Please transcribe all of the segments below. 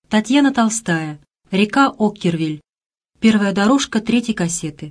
Татьяна Толстая. Река Оккервиль. Первая дорожка 3-й кассеты.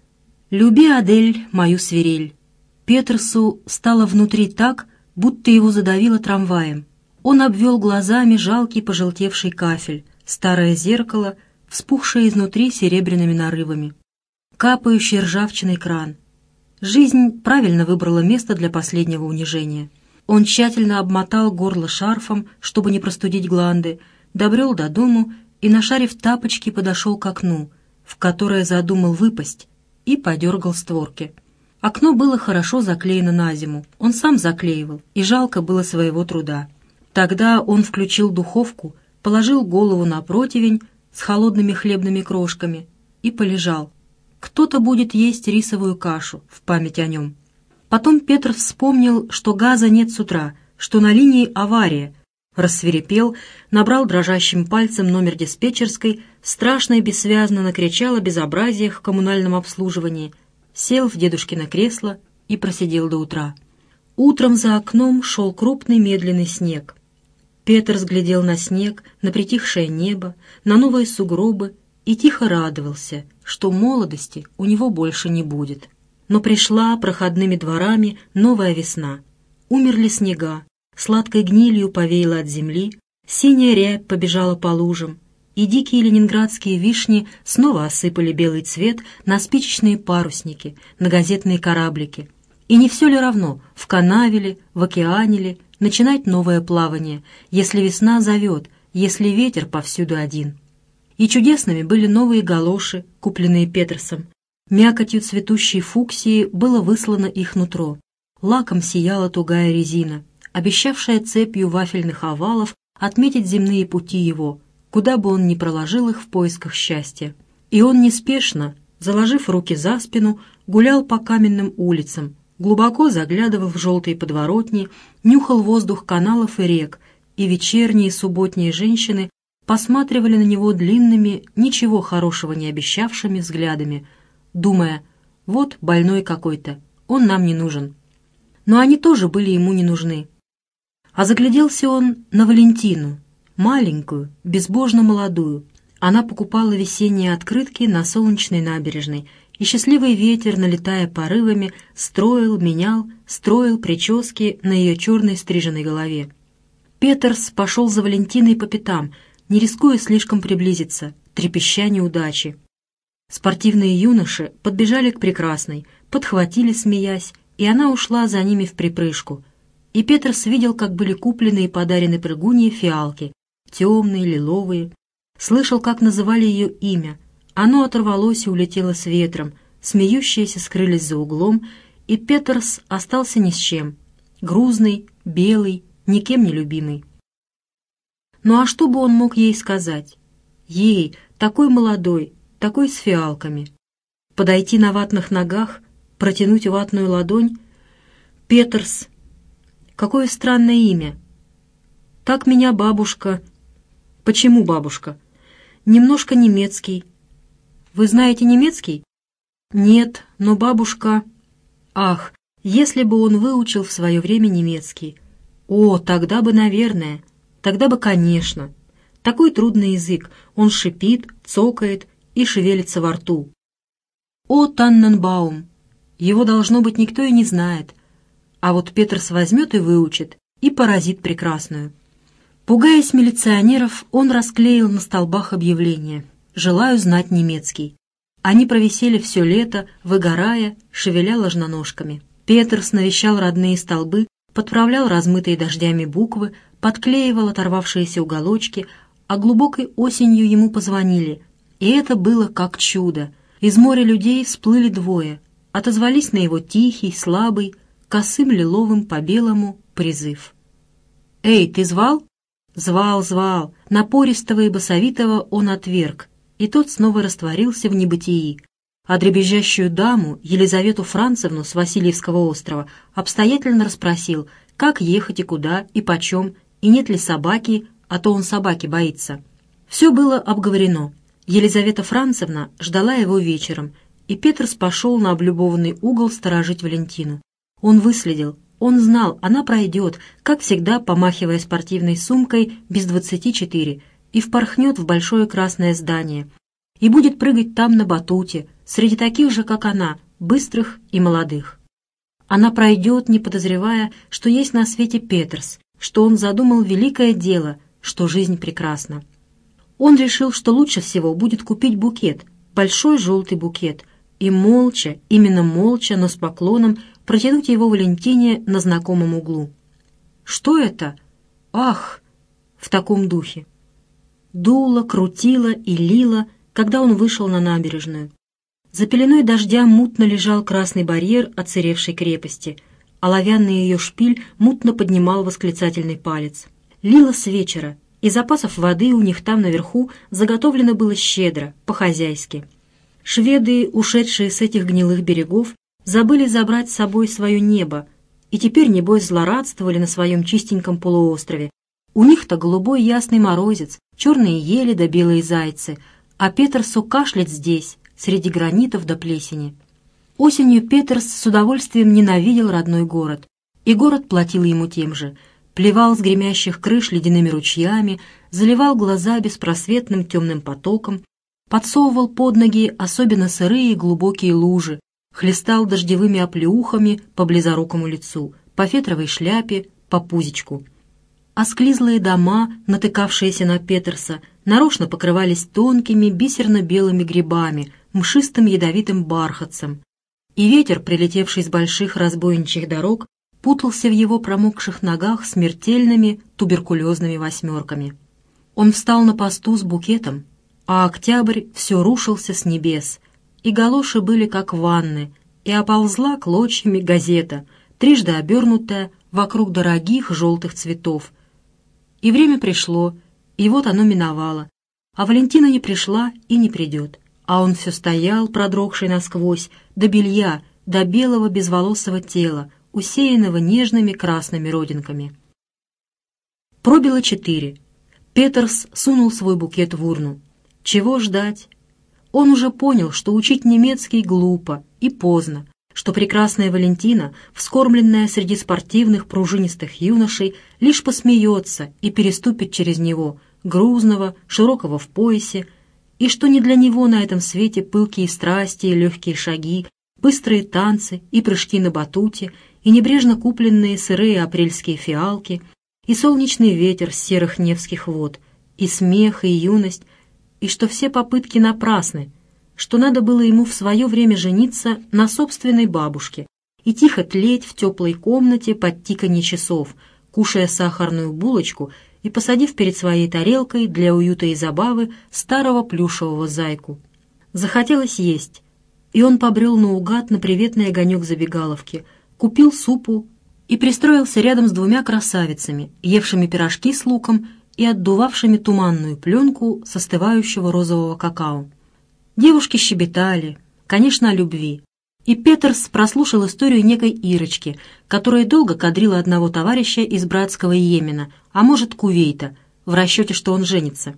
«Люби, Адель, мою свирель». Петерсу стало внутри так, будто его задавило трамваем. Он обвел глазами жалкий пожелтевший кафель, старое зеркало, вспухшее изнутри серебряными нарывами, капающий ржавчиной кран. Жизнь правильно выбрала место для последнего унижения. Он тщательно обмотал горло шарфом, чтобы не простудить гланды, добрел до дому и, нашарив тапочки, подошел к окну, в которое задумал выпасть, и подергал створки. Окно было хорошо заклеено на зиму, он сам заклеивал, и жалко было своего труда. Тогда он включил духовку, положил голову на противень с холодными хлебными крошками и полежал. Кто-то будет есть рисовую кашу в память о нем. Потом Петр вспомнил, что газа нет с утра, что на линии авария. Рассвирепел, набрал дрожащим пальцем номер диспетчерской, страшно и бессвязно накричал о безобразиях в коммунальном обслуживании, сел в дедушкино кресло и просидел до утра. Утром за окном шел крупный медленный снег. Петр взглядел на снег, на притихшее небо, на новые сугробы и тихо радовался, что молодости у него больше не будет. Но пришла проходными дворами новая весна. Умерли снега, сладкой гнилью повеяло от земли, синяя рябь побежала по лужам, и дикие ленинградские вишни снова осыпали белый цвет на спичечные парусники, на газетные кораблики. И не все ли равно, в канаве ли, в океане ли, начинать новое плавание, если весна зовет, если ветер повсюду один. И чудесными были новые галоши, купленные Петерсом. Мякотью цветущей фуксии было выслано их нутро. Лаком сияла тугая резина, обещавшая цепью вафельных овалов отметить земные пути его, куда бы он ни проложил их в поисках счастья. И он неспешно, заложив руки за спину, гулял по каменным улицам, глубоко заглядывал в желтые подворотни, нюхал воздух каналов и рек, и вечерние субботние женщины посматривали на него длинными, ничего хорошего не обещавшими взглядами, думая: вот больной какой-то, он нам не нужен. Но они тоже были ему не нужны. А загляделся он на Валентину, маленькую, безбожно молодую. Она покупала весенние открытки на Солнечной набережной, и счастливый ветер, налетая порывами, строил прически на ее черной стриженной голове. Петерс пошел за Валентиной по пятам, не рискуя слишком приблизиться, трепеща неудачи. Спортивные юноши подбежали к прекрасной, подхватили, смеясь, и она ушла за ними вприпрыжку. И Петерс видел, как были куплены и подарены прыгунье фиалки, темные, лиловые. Слышал, как называли ее имя. Оно оторвалось и улетело с ветром, смеющиеся скрылись за углом, и Петерс остался ни с чем, грузный, белый, никем не любимый. Ну а что бы он мог ей сказать? Ей, такой молодой, такой с фиалками. Подойти на ватных ногах, протянуть ватную ладонь? Петерс. Какое странное имя. Так меня бабушка... Почему бабушка? Немножко немецкий. Вы знаете немецкий? Нет, но бабушка... Ах, если бы он выучил в свое время немецкий. О, тогда бы, наверное, тогда бы, конечно. Такой трудный язык, он шипит, цокает и шевелится во рту. О, Танненбаум! Его, должно быть, никто и не знает. А вот Петерс возьмет и выучит, и поразит прекрасную. Пугаясь милиционеров, он расклеил на столбах объявления: «Желаю знать немецкий». Они провисели все лето, выгорая, шевеля ложноножками. Петерс навещал родные столбы, подправлял размытые дождями буквы, подклеивал оторвавшиеся уголочки, а глубокой осенью ему позвонили, и это было как чудо. Из моря людей всплыли двое, отозвались на его тихий, слабый, косым лиловым по белому призыв. «Эй, ты звал?» Звал. Напористого и басовитого он отверг, и тот снова растворился в небытии. А дребезжащую даму, Елизавету Францевну с Васильевского острова, обстоятельно расспросил, как ехать и куда, и почем, и нет ли собаки, а то он собаки боится. Все было обговорено. Елизавета Францевна ждала его вечером, и Петерс пошел на облюбованный угол сторожить Валентину. Он выследил. Он знал, она пройдет, как всегда, помахивая спортивной сумкой без 24, и впорхнет в большое красное здание, и будет прыгать там на батуте, среди таких же, как она, быстрых и молодых. Она пройдет, не подозревая, что есть на свете Петерс, что он задумал великое дело, что жизнь прекрасна. Он решил, что лучше всего будет купить букет, большой желтый букет, и молча, именно молча, но с поклоном, протянуть его Валентине на знакомом углу. «Что это? Ах!» в таком духе. Дуло, крутило и лило, когда он вышел на набережную. За пеленой дождя мутно лежал красный барьер оцаревшей крепости, а оловянный ее шпиль мутно поднимал восклицательный палец. Лило с вечера, и запасов воды у них там наверху заготовлено было щедро, по-хозяйски. Шведы, ушедшие с этих гнилых берегов, забыли забрать с собой свое небо, и теперь, небось, злорадствовали на своем чистеньком полуострове. У них-то голубой ясный морозец, черные ели да белые зайцы, а Петерсу кашлять здесь, среди гранитов да плесени. Осенью Петерс с удовольствием ненавидел родной город, и город платил ему тем же. Плевал с гремящих крыш ледяными ручьями, заливал глаза беспросветным темным потоком, подсовывал под ноги особенно сырые и глубокие лужи, хлестал дождевыми оплеухами по близорукому лицу, по фетровой шляпе, по пузичку. Осклизлые дома, натыкавшиеся на Петерса, нарочно покрывались тонкими бисерно-белыми грибами, мшистым ядовитым бархатцем, и ветер, прилетевший с больших разбойничьих дорог, путался в его промокших ногах смертельными туберкулезными восьмерками. Он встал на посту с букетом, а октябрь все рушился с небес, и галоши были как ванны, и оползла клочьями газета, трижды обернутая вокруг дорогих желтых цветов. И время пришло, и вот оно миновало, а Валентина не пришла и не придет, а он все стоял, продрогший насквозь, до белья, до белого безволосого тела, усеянного нежными красными родинками. Пробило 4. Петерс сунул свой букет в урну. Чего ждать? Он уже понял, что учить немецкий глупо и поздно, что прекрасная Валентина, вскормленная среди спортивных пружинистых юношей, лишь посмеется и переступит через него, грузного, широкого в поясе, и что не для него на этом свете пылкие страсти и легкие шаги, быстрые танцы и прыжки на батуте, и небрежно купленные сырые апрельские фиалки, и солнечный ветер с серых невских вод, и смех, и юность, и что все попытки напрасны, что надо было ему в свое время жениться на собственной бабушке и тихо тлеть в теплой комнате под тиканье часов, кушая сахарную булочку и посадив перед своей тарелкой для уюта и забавы старого плюшевого зайку. Захотелось есть, и он побрел наугад на приветный огонек забегаловки, купил супу и пристроился рядом с 2 красавицами, евшими пирожки с луком и отдувавшими туманную пленку с остывающего розового какао. Девушки щебетали, конечно, о любви, и Петерс прослушал историю некой Ирочки, которая долго кадрила одного товарища из братского Йемена, а может, Кувейта, в расчете, что он женится.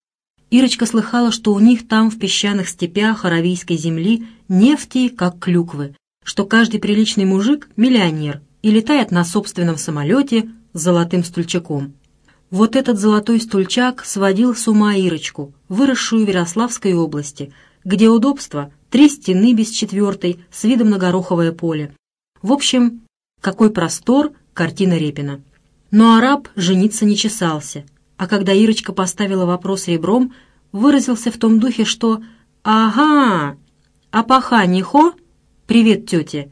Ирочка слыхала, что у них там, в песчаных степях аравийской земли, нефти, как клюквы, что каждый приличный мужик — миллионер и летает на собственном самолете с золотым стульчаком. Вот этот золотой стульчак сводил с ума Ирочку, выросшую в Ярославской области, где удобство — 3 стены без 4 с видом на гороховое поле. В общем, какой простор, картина Репина. Но араб жениться не чесался, а когда Ирочка поставила вопрос ребром, выразился в том духе, что «Ага, а паха не хо? Привет, тетя!»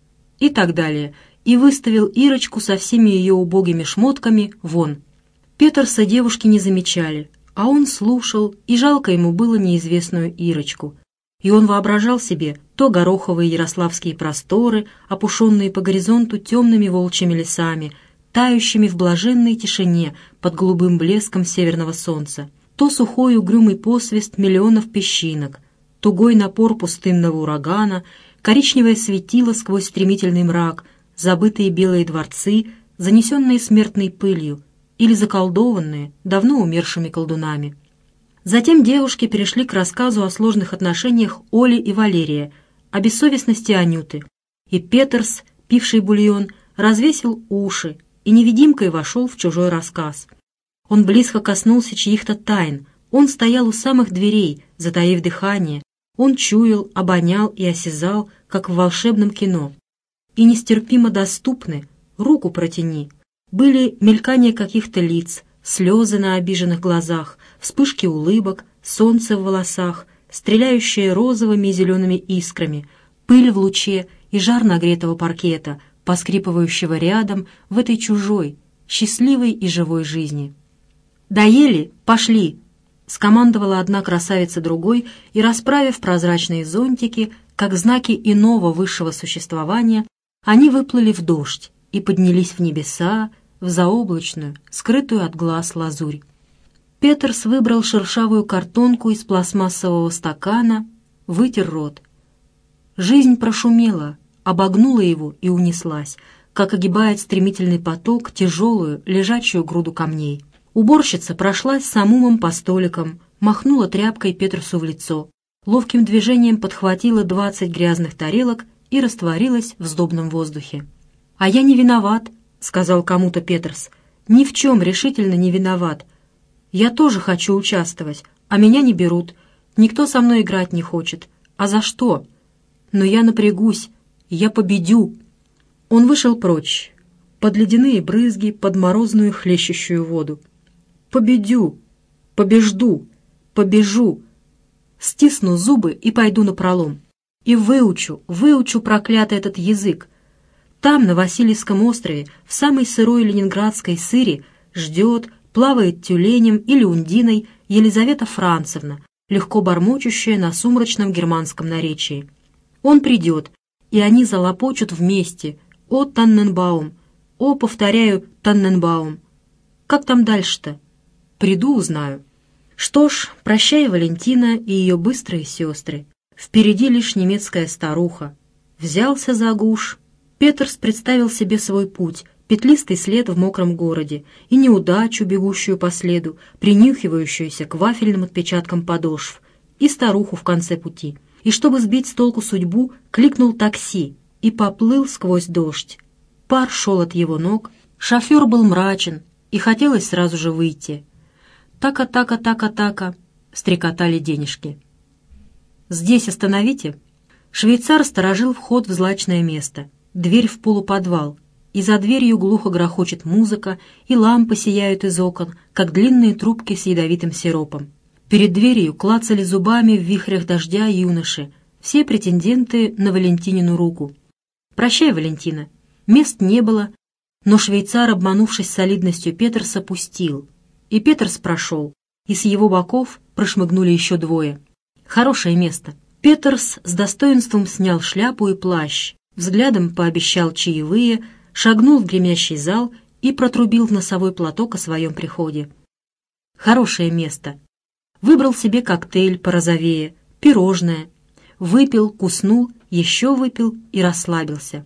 и так далее, и выставил Ирочку со всеми ее убогими шмотками вон. Петерса девушки не замечали, а он слушал, и жалко ему было неизвестную Ирочку. И он воображал себе то гороховые ярославские просторы, опушенные по горизонту темными волчьими лесами, тающими в блаженной тишине под голубым блеском северного солнца, то сухой угрюмый посвист миллионов песчинок, тугой напор пустынного урагана, коричневое светило сквозь стремительный мрак, забытые белые дворцы, занесенные смертной пылью, или заколдованные, давно умершими колдунами. Затем девушки перешли к рассказу о сложных отношениях Оли и Валерия, о бессовестности Анюты, и Петерс, пивший бульон, развесил уши и невидимкой вошел в чужой рассказ. Он близко коснулся чьих-то тайн. Он стоял у самых дверей, затаив дыхание. Он чуял, обонял и осязал, как в волшебном кино. И нестерпимо доступны, руку протяни, были мелькания каких-то лиц, слезы на обиженных глазах, вспышки улыбок, солнце в волосах, стреляющее розовыми и зелеными искрами, пыль в луче и жар нагретого паркета, поскрипывающего рядом в этой чужой, счастливой и живой жизни. «Доели? Пошли!» — скомандовала одна красавица другой, и, расправив прозрачные зонтики, как знаки иного высшего существования, они выплыли в дождь и поднялись в небеса, в заоблачную, скрытую от глаз лазурь. Петерс выбрал шершавую картонку из пластмассового стакана, вытер рот. Жизнь прошумела, обогнула его и унеслась, как огибает стремительный поток тяжелую, лежачую груду камней. Уборщица прошлась самумом по столикам, махнула тряпкой Петерсу в лицо, ловким движением подхватила 20 грязных тарелок и растворилась в сдобном воздухе. «А я не виноват», — сказал кому-то Петерс. «Ни в чем решительно не виноват. Я тоже хочу участвовать, а меня не берут. Никто со мной играть не хочет. А за что? Но я напрягусь, я победю». Он вышел прочь, под ледяные брызги, под морозную хлещущую воду. «Победю, побежду, побежу, стисну зубы и пойду напролом. И выучу проклятый этот язык. Там, на Васильевском острове, в самой сырой ленинградской сыре, ждет, плавает тюленем или ундиной Елизавета Францевна, легко бормочущая на сумрачном германском наречии. Он придет, и они залопочут вместе. О, Танненбаум! О, повторяю, Танненбаум! Как там дальше-то? Приду, узнаю. Что ж, прощай, Валентина и ее быстрые сестры. Впереди лишь немецкая старуха. Взялся за гуш. Петерс представил себе свой путь, петлистый след в мокром городе, и неудачу, бегущую по следу, принюхивающуюся к вафельным отпечаткам подошв, и старуху в конце пути. И чтобы сбить с толку судьбу, кликнул такси и поплыл сквозь дождь. Пар шел от его ног, шофер был мрачен, и хотелось сразу же выйти. «Така-така-така-така», — стрекотали денежки. «Здесь остановите». Швейцар сторожил вход в злачное место, дверь в полуподвал, и за дверью глухо грохочет музыка, и лампы сияют из окон, как длинные трубки с ядовитым сиропом. Перед дверью клацали зубами в вихрях дождя юноши, все претенденты на Валентинину руку. «Прощай, Валентина». Мест не было, но швейцар, обманувшись солидностью Петерса, пустил. И Петерс прошел, и с его боков прошмыгнули еще двое. Хорошее место. Петерс с достоинством снял шляпу и плащ, взглядом пообещал чаевые, шагнул в гремящий зал и протрубил в носовой платок о своем приходе. Хорошее место. Выбрал себе коктейль порозовее, пирожное. Выпил, куснул, еще выпил и расслабился.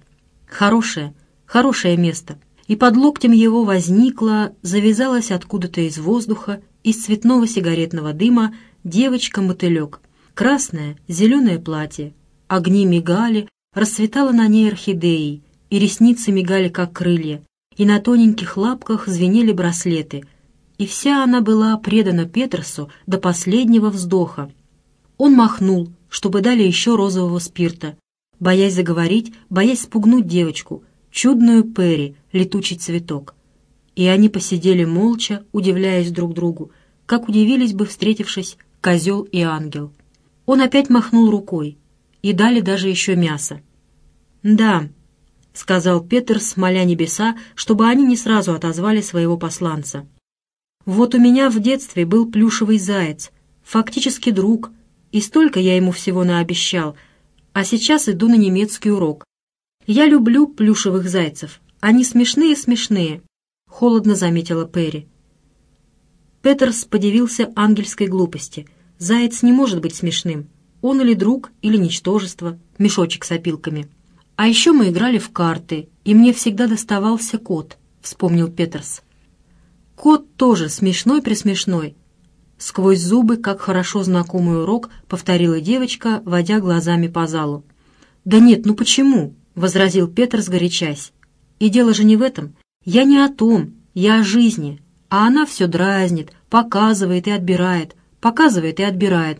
Хорошее место. И под локтем его возникла, завязалась откуда-то из воздуха, из цветного сигаретного дыма девочка-мотылек. Красное, зеленое платье. Огни мигали, расцветала на ней орхидеей, и ресницы мигали, как крылья, и на тоненьких лапках звенели браслеты. И вся она была предана Петерсу до последнего вздоха. Он махнул, чтобы дали еще розового спирта, боясь заговорить, боясь спугнуть девочку, чудную Перри, летучий цветок. И они посидели молча, удивляясь друг другу, как удивились бы, встретившись, козел и ангел. Он опять махнул рукой, и дали даже еще мясо. «Да», — сказал Петерс, моля небеса, чтобы они не сразу отозвали своего посланца. «Вот у меня в детстве был плюшевый заяц, фактически друг, и столько я ему всего наобещал, а сейчас иду на немецкий урок. Я люблю плюшевых зайцев, они смешные-смешные», — холодно заметила Перри. Петерс подивился ангельской глупости. Заяц не может быть смешным. Он или друг, или ничтожество, мешочек с опилками. «А еще мы играли в карты, и мне всегда доставался кот», — вспомнил Петерс. «Кот тоже смешной-пресмешной». Сквозь зубы, как хорошо знакомый урок, повторила девочка, водя глазами по залу. «Да нет, ну почему?» — возразил Петерс, горячась. «И дело же не в этом. Я не о том, я о жизни, А она все дразнит, показывает и отбирает, показывает и отбирает.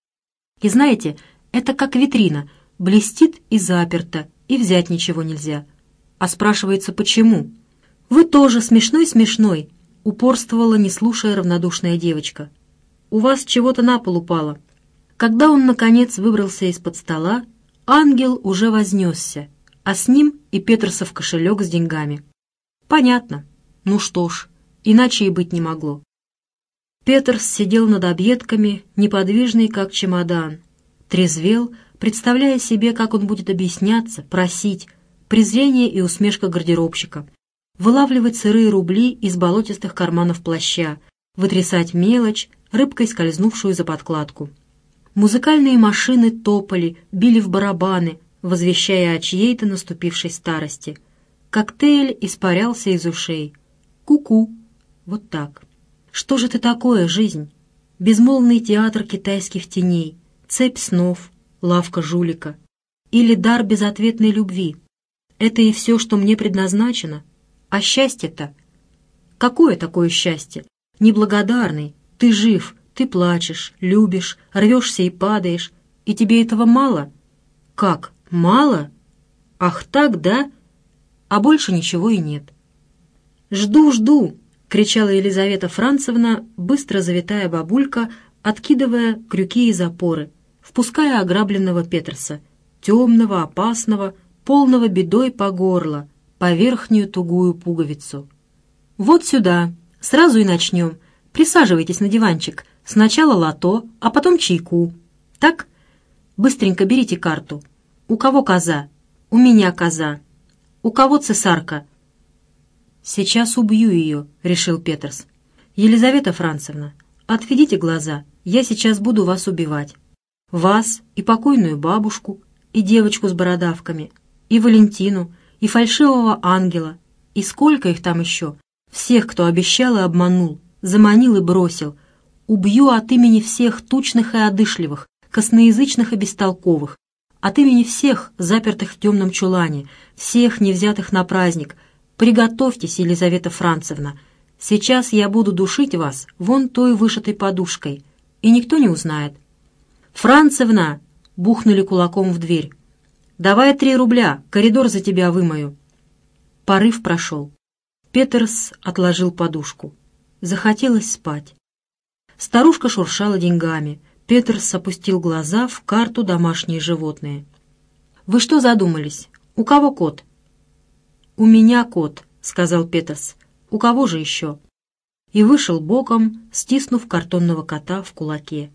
И знаете, это как витрина, блестит и заперта, и взять ничего нельзя. А спрашивается, почему? «Вы тоже смешной-смешной», — упорствовала, не слушая, равнодушная девочка. «У вас чего-то на пол упало». Когда он, наконец, выбрался из-под стола, ангел уже вознесся, а с ним и Петерсов кошелек с деньгами. Понятно. Ну что ж, иначе и быть не могло. Петерс сидел над объедками, неподвижный, как чемодан. Трезвел, представляя себе, как он будет объясняться, просить, презрение и усмешка гардеробщика, вылавливать сырые рубли из болотистых карманов плаща, вытрясать мелочь, рыбкой скользнувшую за подкладку. Музыкальные машины топали, били в барабаны, возвещая о чьей-то наступившей старости. Коктейль испарялся из ушей. Ку-ку. Вот так. Что же ты такое, жизнь? Безмолвный театр китайских теней, цепь снов, лавка жулика. Или дар безответной любви. Это и все, что мне предназначено. А счастье-то? Какое такое счастье? Неблагодарный. Ты жив, ты плачешь, любишь, рвешься и падаешь. И тебе этого мало? Как, мало? Ах так, да? А больше ничего и нет. «Жду, жду!» — кричала Елизавета Францевна, быстро завитая бабулька, откидывая крюки и запоры, впуская ограбленного Петерса, темного, опасного, полного бедой по горло, по верхнюю тугую пуговицу. «Вот сюда, сразу и начнем. Присаживайтесь на диванчик. Сначала лото, а потом чайку. Так? Быстренько берите карту. У кого коза? У меня коза. У кого цесарка?» «Сейчас убью ее», — решил Петерс. «Елизавета Францевна, отведите глаза, я сейчас буду вас убивать. Вас и покойную бабушку, и девочку с бородавками, и Валентину, и фальшивого ангела, и сколько их там еще, всех, кто обещал и обманул, заманил и бросил. Убью от имени всех тучных и одышливых, косноязычных и бестолковых, от имени всех, запертых в темном чулане, всех, не взятых на праздник. Приготовьтесь, Елизавета Францевна. Сейчас я буду душить вас вон той вышитой подушкой, и никто не узнает». «Францевна!» — бухнули кулаком в дверь. «Давай 3 рубля, коридор за тебя вымою». Порыв прошел. Петерс отложил подушку. Захотелось спать. Старушка шуршала деньгами. Петерс опустил глаза в карту «Домашние животные». «Вы что задумались? У кого кот?» «У меня кот», — сказал Петерс. «У кого же еще?» И вышел боком, стиснув картонного кота в кулаке.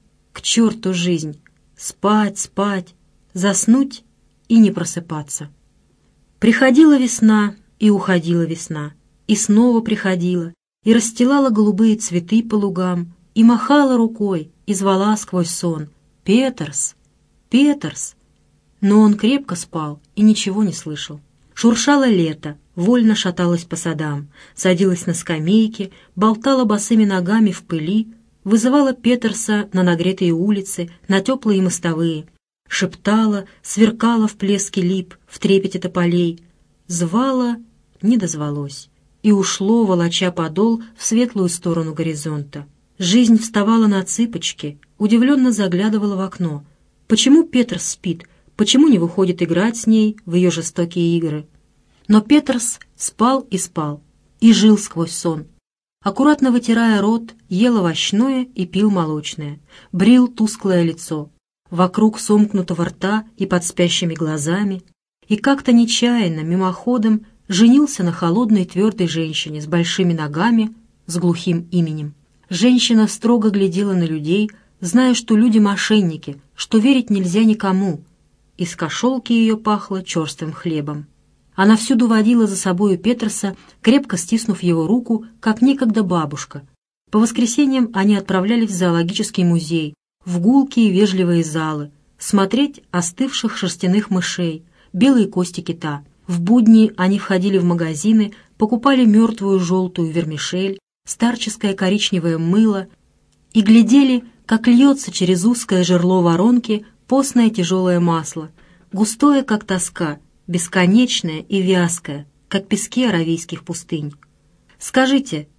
К черту жизнь! Спать, спать, заснуть и не просыпаться. Приходила весна, и уходила весна, и снова приходила, и расстилала голубые цветы по лугам, и махала рукой, и звала сквозь сон: «Петерс! Петерс!» Но он крепко спал и ничего не слышал. Шуршало лето, вольно шаталось по садам, садилась на скамейки, болтала босыми ногами в пыли, вызывала Петерса на нагретые улицы, на теплые мостовые, шептала, сверкала в плеске лип, в трепете тополей, звала, не дозвалось, и ушло, волоча подол, в светлую сторону горизонта. Жизнь вставала на цыпочки, удивленно заглядывала в окно. Почему Петерс спит? Почему не выходит играть с ней в ее жестокие игры? Но Петерс спал и спал, и жил сквозь сон. Аккуратно вытирая рот, ел овощное и пил молочное, брил тусклое лицо, вокруг сомкнутого рта и под спящими глазами, и как-то нечаянно, мимоходом, женился на холодной твердой женщине с большими ногами, с глухим именем. Женщина строго глядела на людей, зная, что люди мошенники, что верить нельзя никому. Из кошелки ее пахло черствым хлебом. Она всюду водила за собою Петерса, крепко стиснув его руку, как некогда бабушка. По воскресеньям они отправлялись в зоологический музей, в гулкие вежливые залы, смотреть остывших шерстяных мышей, белые кости кита. В будни они входили в магазины, покупали мертвую желтую вермишель, старческое коричневое мыло и глядели, как льется через узкое жерло воронки постное тяжелое масло, густое, как тоска, бесконечное и вязкое, как пески аравийских пустынь. «Скажите,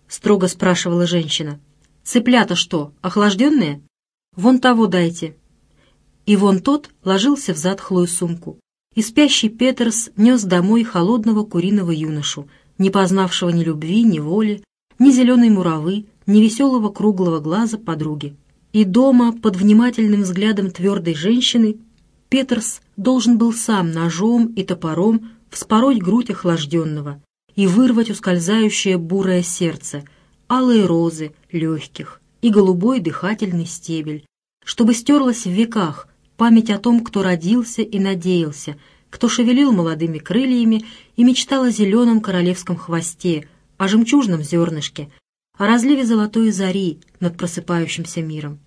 строго спрашивала женщина. «Цыплята что, охлажденные? Вон того дайте». И вон тот ложился в затхлую сумку. И спящий Петерс нес домой холодного куриного юношу, не познавшего ни любви, ни воли, ни зеленой муравы, ни веселого круглого глаза подруги. И дома, под внимательным взглядом твердой женщины, Петерс должен был сам ножом и топором вспороть грудь охлажденного и вырвать ускользающее бурое сердце, алые розы легких и голубой дыхательный стебель, чтобы стерлась в веках память о том, кто родился и надеялся, кто шевелил молодыми крыльями и мечтал о зеленом королевском хвосте, о жемчужном зернышке, о разливе золотой зари над просыпающимся миром.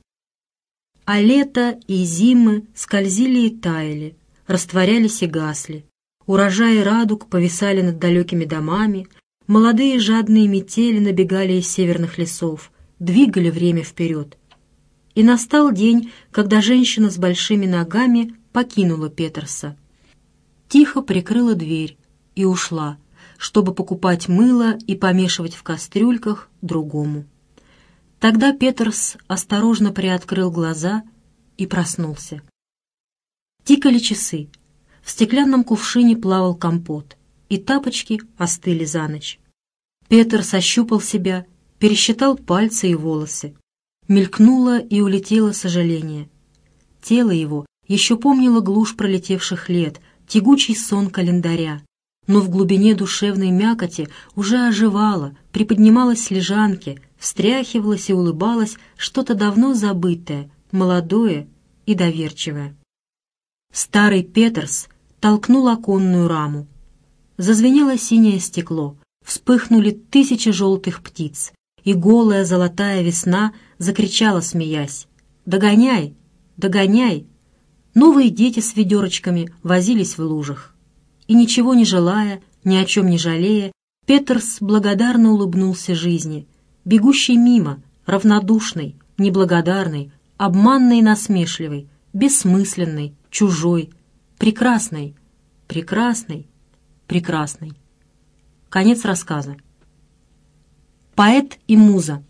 А лето и зимы скользили и таяли, растворялись и гасли. Урожаи радуг повисали над далекими домами, молодые жадные метели набегали из северных лесов, двигали время вперед. И настал день, когда женщина с большими ногами покинула Петерса. Тихо прикрыла дверь и ушла, чтобы покупать мыло и помешивать в кастрюльках другому. Тогда Петерс осторожно приоткрыл глаза и проснулся. Тикали часы. В стеклянном кувшине плавал компот, и тапочки остыли за ночь. Петерс ощупал себя, пересчитал пальцы и волосы. Мелькнуло и улетело сожаление. Тело его еще помнило глушь пролетевших лет, тягучий сон календаря, но в глубине душевной мякоти уже оживало, приподнималось с лежанки, встряхивалось и улыбалось что-то давно забытое, молодое и доверчивое. Старый Петерс толкнул оконную раму. Зазвенело синее стекло, вспыхнули тысячи желтых птиц, и голая золотая весна закричала, смеясь: «Догоняй! Догоняй!» Новые дети с ведерочками возились в лужах. И ничего не желая, ни о чем не жалея, Петерс благодарно улыбнулся жизни, бегущей мимо, равнодушной, неблагодарной, обманной и насмешливой, бессмысленной, чужой, прекрасной, прекрасной, прекрасной. Конец рассказа. Поэт и муза.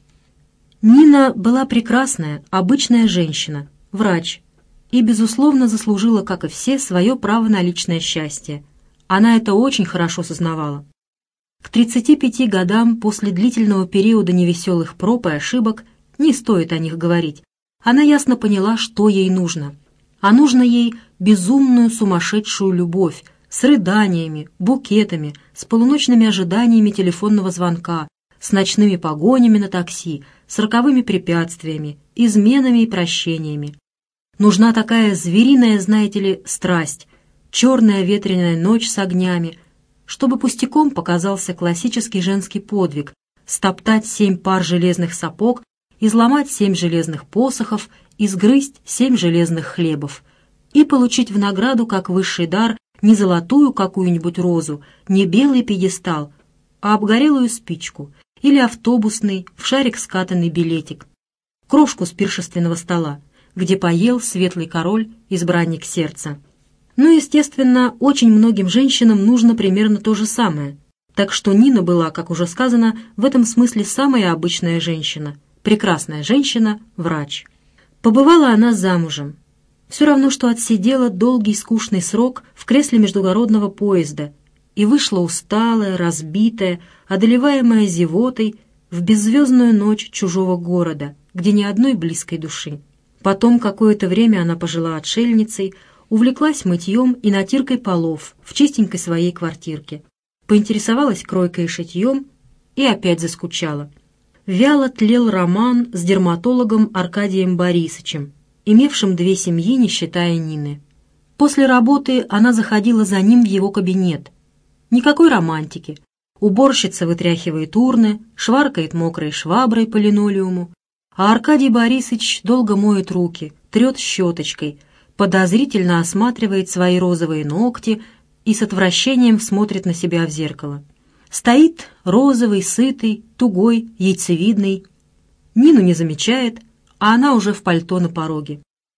Нина была прекрасная, обычная женщина, врач, и, безусловно, заслужила, как и все, свое право на личное счастье. Она это очень хорошо сознавала. К 35 годам, после длительного периода невеселых проб и ошибок, не стоит о них говорить, она ясно поняла, что ей нужно. А нужно ей безумную сумасшедшую любовь с рыданиями, букетами, с полуночными ожиданиями телефонного звонка, с ночными погонями на такси, с роковыми препятствиями, изменами и прощениями. Нужна такая звериная, знаете ли, страсть, черная ветреная ночь с огнями, чтобы пустяком показался классический женский подвиг — стоптать 7 пар железных сапог, изломать 7 железных посохов, изгрызть 7 железных хлебов и получить в награду как высший дар не золотую какую-нибудь розу, не белый пьедестал, а обгорелую спичку или автобусный в шарик скатанный билетик, крошку с пиршественного стола, где поел светлый король, избранник сердца. Ну, естественно, очень многим женщинам нужно примерно то же самое. Так что Нина была, как уже сказано, в этом смысле самая обычная женщина, прекрасная женщина, врач. Побывала она замужем. Все равно, что отсидела долгий скучный срок в кресле междугородного поезда и вышла усталая, разбитая, одолеваемая зевотой в беззвездную ночь чужого города, где ни одной близкой души. Потом какое-то время она пожила отшельницей, увлеклась мытьем и натиркой полов в чистенькой своей квартирке, поинтересовалась кройкой и шитьем и опять заскучала. Вяло тлел роман с дерматологом Аркадием Борисовичем, имевшим 2 семьи, не считая Нины. После работы она заходила за ним в его кабинет. Никакой романтики. Уборщица вытряхивает урны, шваркает мокрой шваброй по линолеуму, а Аркадий Борисович долго моет руки, трет щеточкой, подозрительно осматривает свои розовые ногти и с отвращением смотрит на себя в зеркало. Стоит розовый, сытый, тугой, яйцевидный. Нину не замечает, а она уже в пальто на пороге.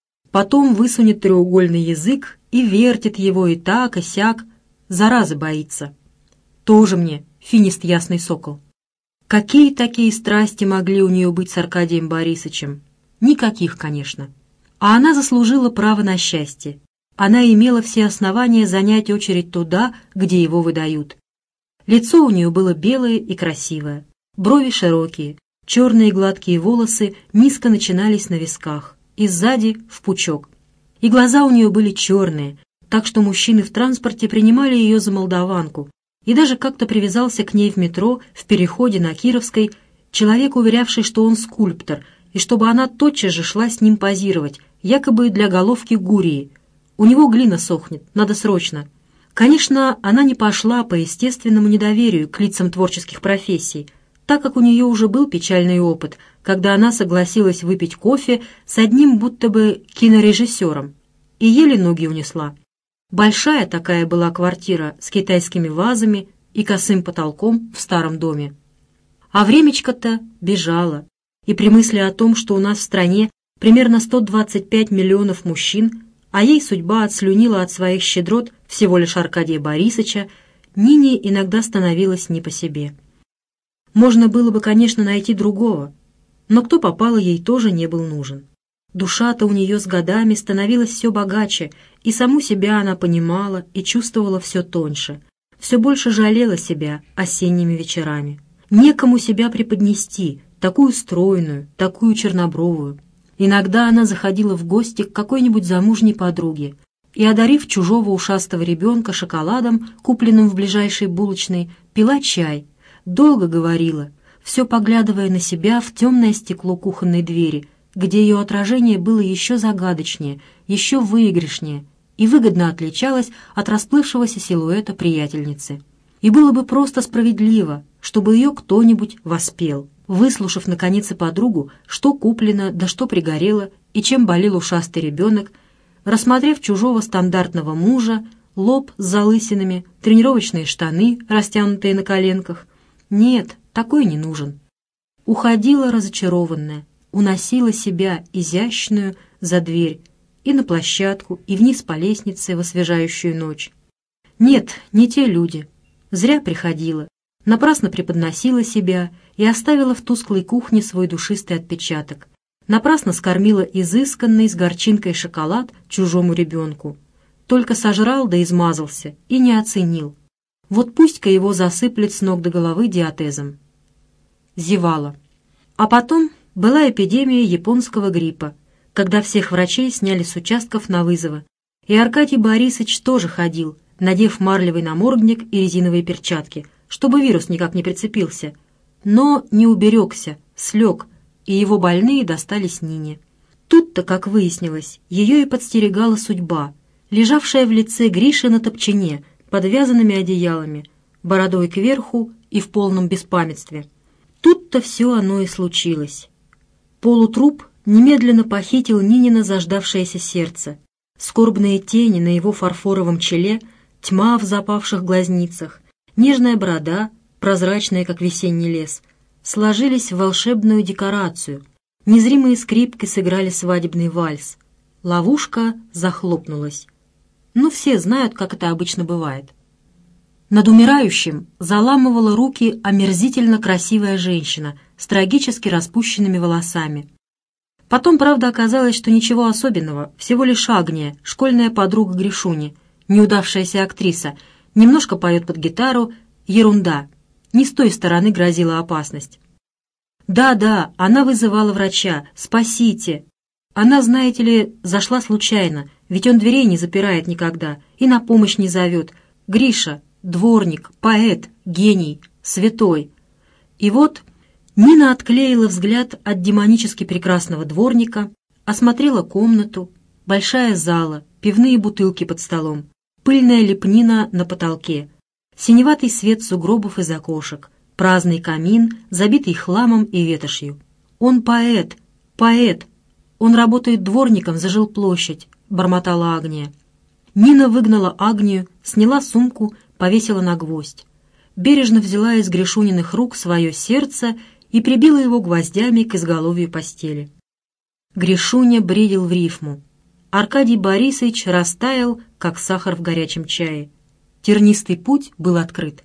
Потом высунет треугольный язык и вертит его и так, и сяк. Заразы боится. Тоже мне финист ясный сокол. Какие такие страсти могли у нее быть с Аркадием Борисовичем? Никаких, конечно. А она заслужила право на счастье. Она имела все основания занять очередь туда, где его выдают. Лицо у нее было белое и красивое, брови широкие, черные гладкие волосы низко начинались на висках и сзади в пучок. И глаза у нее были черные, так что мужчины в транспорте принимали ее за молдаванку, и даже как-то привязался к ней в метро в переходе на Кировской человек, уверявший, что он скульптор, и чтобы она тотчас же шла с ним позировать, якобы для головки Гурии. У него глина сохнет, надо срочно. Конечно, она не пошла по естественному недоверию к лицам творческих профессий, так как у нее уже был печальный опыт, когда она согласилась выпить кофе с одним будто бы кинорежиссером, и еле ноги унесла. Большая такая была квартира с китайскими вазами и косым потолком в старом доме. А времечко-то бежало, и при мысли о том, что у нас в стране примерно 125 миллионов мужчин, а ей судьба отслюнила от своих щедрот всего лишь Аркадия Борисовича, Нине иногда становилось не по себе. Можно было бы, конечно, найти другого, но кто попало, ей тоже не был нужен. Душа-то у нее с годами становилась все богаче, и саму себя она понимала и чувствовала все тоньше, все больше жалела себя осенними вечерами. Некому себя преподнести, такую стройную, такую чернобровую. Иногда она заходила в гости к какой-нибудь замужней подруге и, одарив чужого ушастого ребенка шоколадом, купленным в ближайшей булочной, пила чай, долго говорила, все поглядывая на себя в темное стекло кухонной двери, где ее отражение было еще загадочнее, еще выигрышнее и выгодно отличалось от расплывшегося силуэта приятельницы. И было бы просто справедливо, чтобы ее кто-нибудь воспел, выслушав наконец и подругу, что куплено, да что пригорело, и чем болел ушастый ребенок, рассмотрев чужого стандартного мужа, лоб с залысинами, тренировочные штаны, растянутые на коленках. Нет, такой не нужен. Уходила разочарованная, уносила себя, изящную, за дверь, и на площадку, и вниз по лестнице в освежающую ночь. Нет, не те люди. Зря приходила, напрасно преподносила себя и оставила в тусклой кухне свой душистый отпечаток. Напрасно скормила изысканный с горчинкой шоколад чужому ребенку. Только сожрал да измазался и не оценил. Вот пусть-ка его засыплет с ног до головы диатезом. Зевала. А потом была эпидемия японского гриппа, когда всех врачей сняли с участков на вызовы. И Аркадий Борисович тоже ходил, надев марлевый намордник и резиновые перчатки, чтобы вирус никак не прицепился. Но не уберегся, слег, и его больные достались Нине. Тут-то, как выяснилось, ее и подстерегала судьба, лежавшая в лице Гриши на топчине, под вязаными одеялами, бородой кверху и в полном беспамятстве. Тут-то все оно и случилось. Полутруп немедленно похитил Нинина заждавшееся сердце. Скорбные тени на его фарфоровом челе, тьма в запавших глазницах, нежная борода, прозрачная, как весенний лес, сложились в волшебную декорацию. Незримые скрипки сыграли свадебный вальс. Ловушка захлопнулась. Ну, все знают, как это обычно бывает. Над умирающим заламывала руки омерзительно красивая женщина с трагически распущенными волосами. Потом, правда, оказалось, что ничего особенного, всего лишь Агния, школьная подруга Гришуни, неудавшаяся актриса, немножко поет под гитару, ерунда. Не с той стороны грозила опасность. Да, она вызывала врача. «Спасите!» Она, знаете ли, зашла случайно, ведь он дверей не запирает никогда и на помощь не зовет. Гриша — дворник, поэт, гений, святой. И вот Нина отклеила взгляд от демонически прекрасного дворника, осмотрела комнату, большая зала, пивные бутылки под столом, пыльная лепнина на потолке, синеватый свет сугробов из окошек, праздный камин, забитый хламом и ветошью. Он поэт, поэт. Он работает дворником за жилплощадь, бормотала Агния. Нина выгнала Агнию, сняла сумку, повесила на гвоздь. Бережно взяла из Гришуниных рук свое сердце и прибила его гвоздями к изголовью постели. Гришуня бредил в рифму. Аркадий Борисович растаял, как сахар в горячем чае. Тернистый путь был открыт.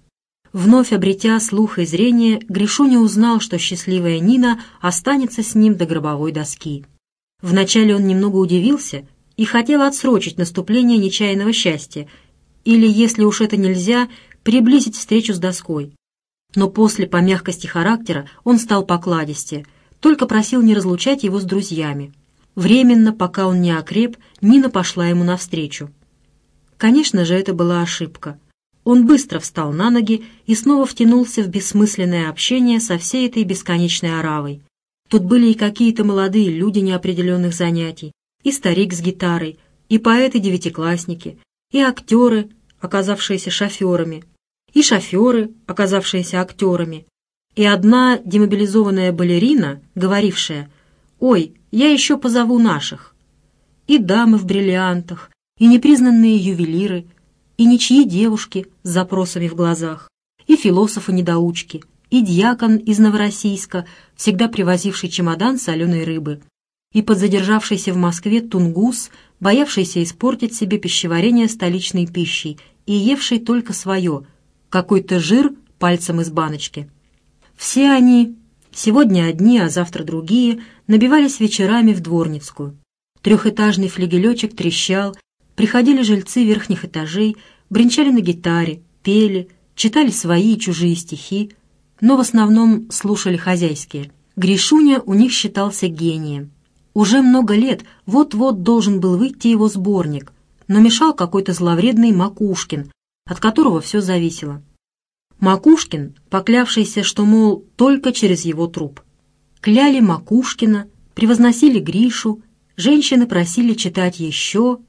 Вновь обретя слух и зрение, Гришуня узнал, что счастливая Нина останется с ним до гробовой доски. Вначале он немного удивился и хотел отсрочить наступление нечаянного счастья, или, если уж это нельзя, приблизить встречу с доской. Но после, по мягкости характера, он стал покладистее, только просил не разлучать его с друзьями. Временно, пока он не окреп, Нина пошла ему навстречу. Конечно же, это была ошибка. Он быстро встал на ноги и снова втянулся в бессмысленное общение со всей этой бесконечной оравой. Тут были и какие-то молодые люди неопределенных занятий, и старик с гитарой, и поэты-девятиклассники, и актеры, оказавшиеся шоферами, и шоферы, оказавшиеся актерами, и одна демобилизованная балерина, говорившая: «Ой, я еще позову наших», и дамы в бриллиантах, и непризнанные ювелиры, и ничьи девушки с запросами в глазах, и философы-недоучки, и дьякон из Новороссийска, всегда привозивший чемодан соленой рыбы, и подзадержавшийся в Москве тунгус, боявшийся испортить себе пищеварение столичной пищей и евший только свое, какой-то жир пальцем из баночки. Все они, сегодня одни, а завтра другие, набивались вечерами в Дворницкую. Трехэтажный флигелечек трещал, приходили жильцы верхних этажей, бренчали на гитаре, пели, читали свои и чужие стихи, но в основном слушали хозяйские. Гришуня у них считался гением. Уже много лет вот-вот должен был выйти его сборник, но мешал какой-то зловредный Макушкин, от которого все зависело. Макушкин, поклявшийся, что, мол, только через его труп. Кляли Макушкина, превозносили Гришу, женщины просили читать еще.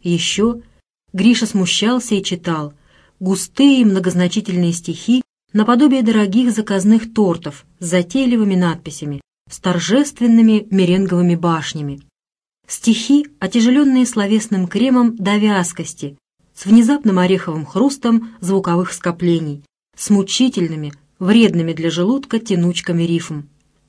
Гриша смущался и читал густые многозначительные стихи наподобие дорогих заказных тортов с затейливыми надписями, с торжественными меренговыми башнями. Стихи, отяжеленные словесным кремом до вязкости, с внезапным ореховым хрустом звуковых скоплений, с мучительными, вредными для желудка тянучками рифм.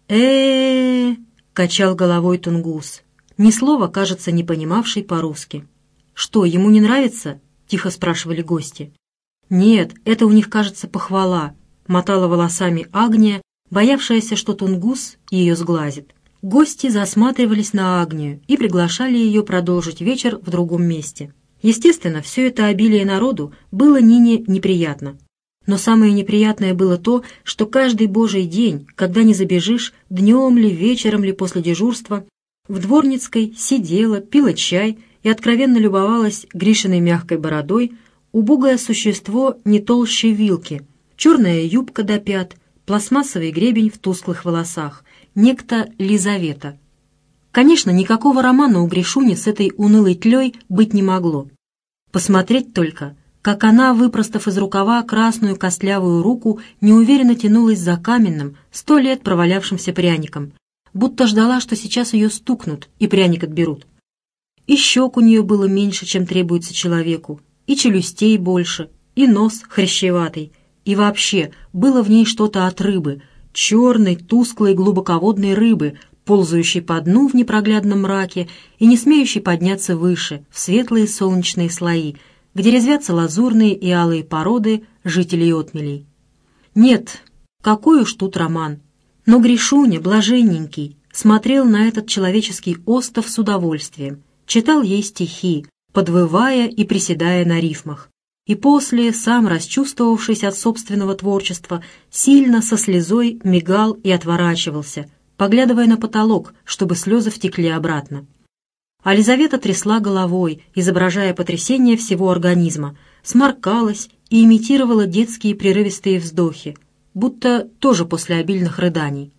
Качал головой тунгус, ни слова, кажется, не понимавший по-русски. «Что, ему не нравится?» — тихо спрашивали гости. «Нет, это у них, кажется, похвала», — мотала волосами Агния, боявшаяся, что тунгус ее сглазит. Гости засматривались на Агнию и приглашали ее продолжить вечер в другом месте. Естественно, все это обилие народу было Нине неприятно. Но самое неприятное было то, что каждый божий день, когда не забежишь, днем ли, вечером ли после дежурства, в Дворницкой сидела, пила чай и откровенно любовалась Гришиной мягкой бородой убогое существо не толще вилки, черная юбка до пят, пластмассовый гребень в тусклых волосах, некто Лизавета. Конечно, никакого романа у Гришуни с этой унылой тлей быть не могло. Посмотреть только, как она, выпростав из рукава красную костлявую руку, неуверенно тянулась за каменным, 100 лет провалявшимся пряником, будто ждала, что сейчас ее стукнут и пряник отберут. И щек у нее было меньше, чем требуется человеку, и челюстей больше, и нос хрящеватый, и вообще было в ней что-то от рыбы, черной, тусклой, глубоководной рыбы, ползающей по дну в непроглядном мраке и не смеющей подняться выше, в светлые солнечные слои, где резвятся лазурные и алые породы жителей отмелей. Нет, какой уж тут роман. Но Гришуня, блаженненький, смотрел на этот человеческий остов с удовольствием, читал ей стихи, подвывая и приседая на рифмах. И после, сам расчувствовавшись от собственного творчества, сильно со слезой мигал и отворачивался, поглядывая на потолок, чтобы слезы втекли обратно. А Лизавета трясла головой, изображая потрясение всего организма, сморкалась и имитировала детские прерывистые вздохи, будто тоже после обильных рыданий.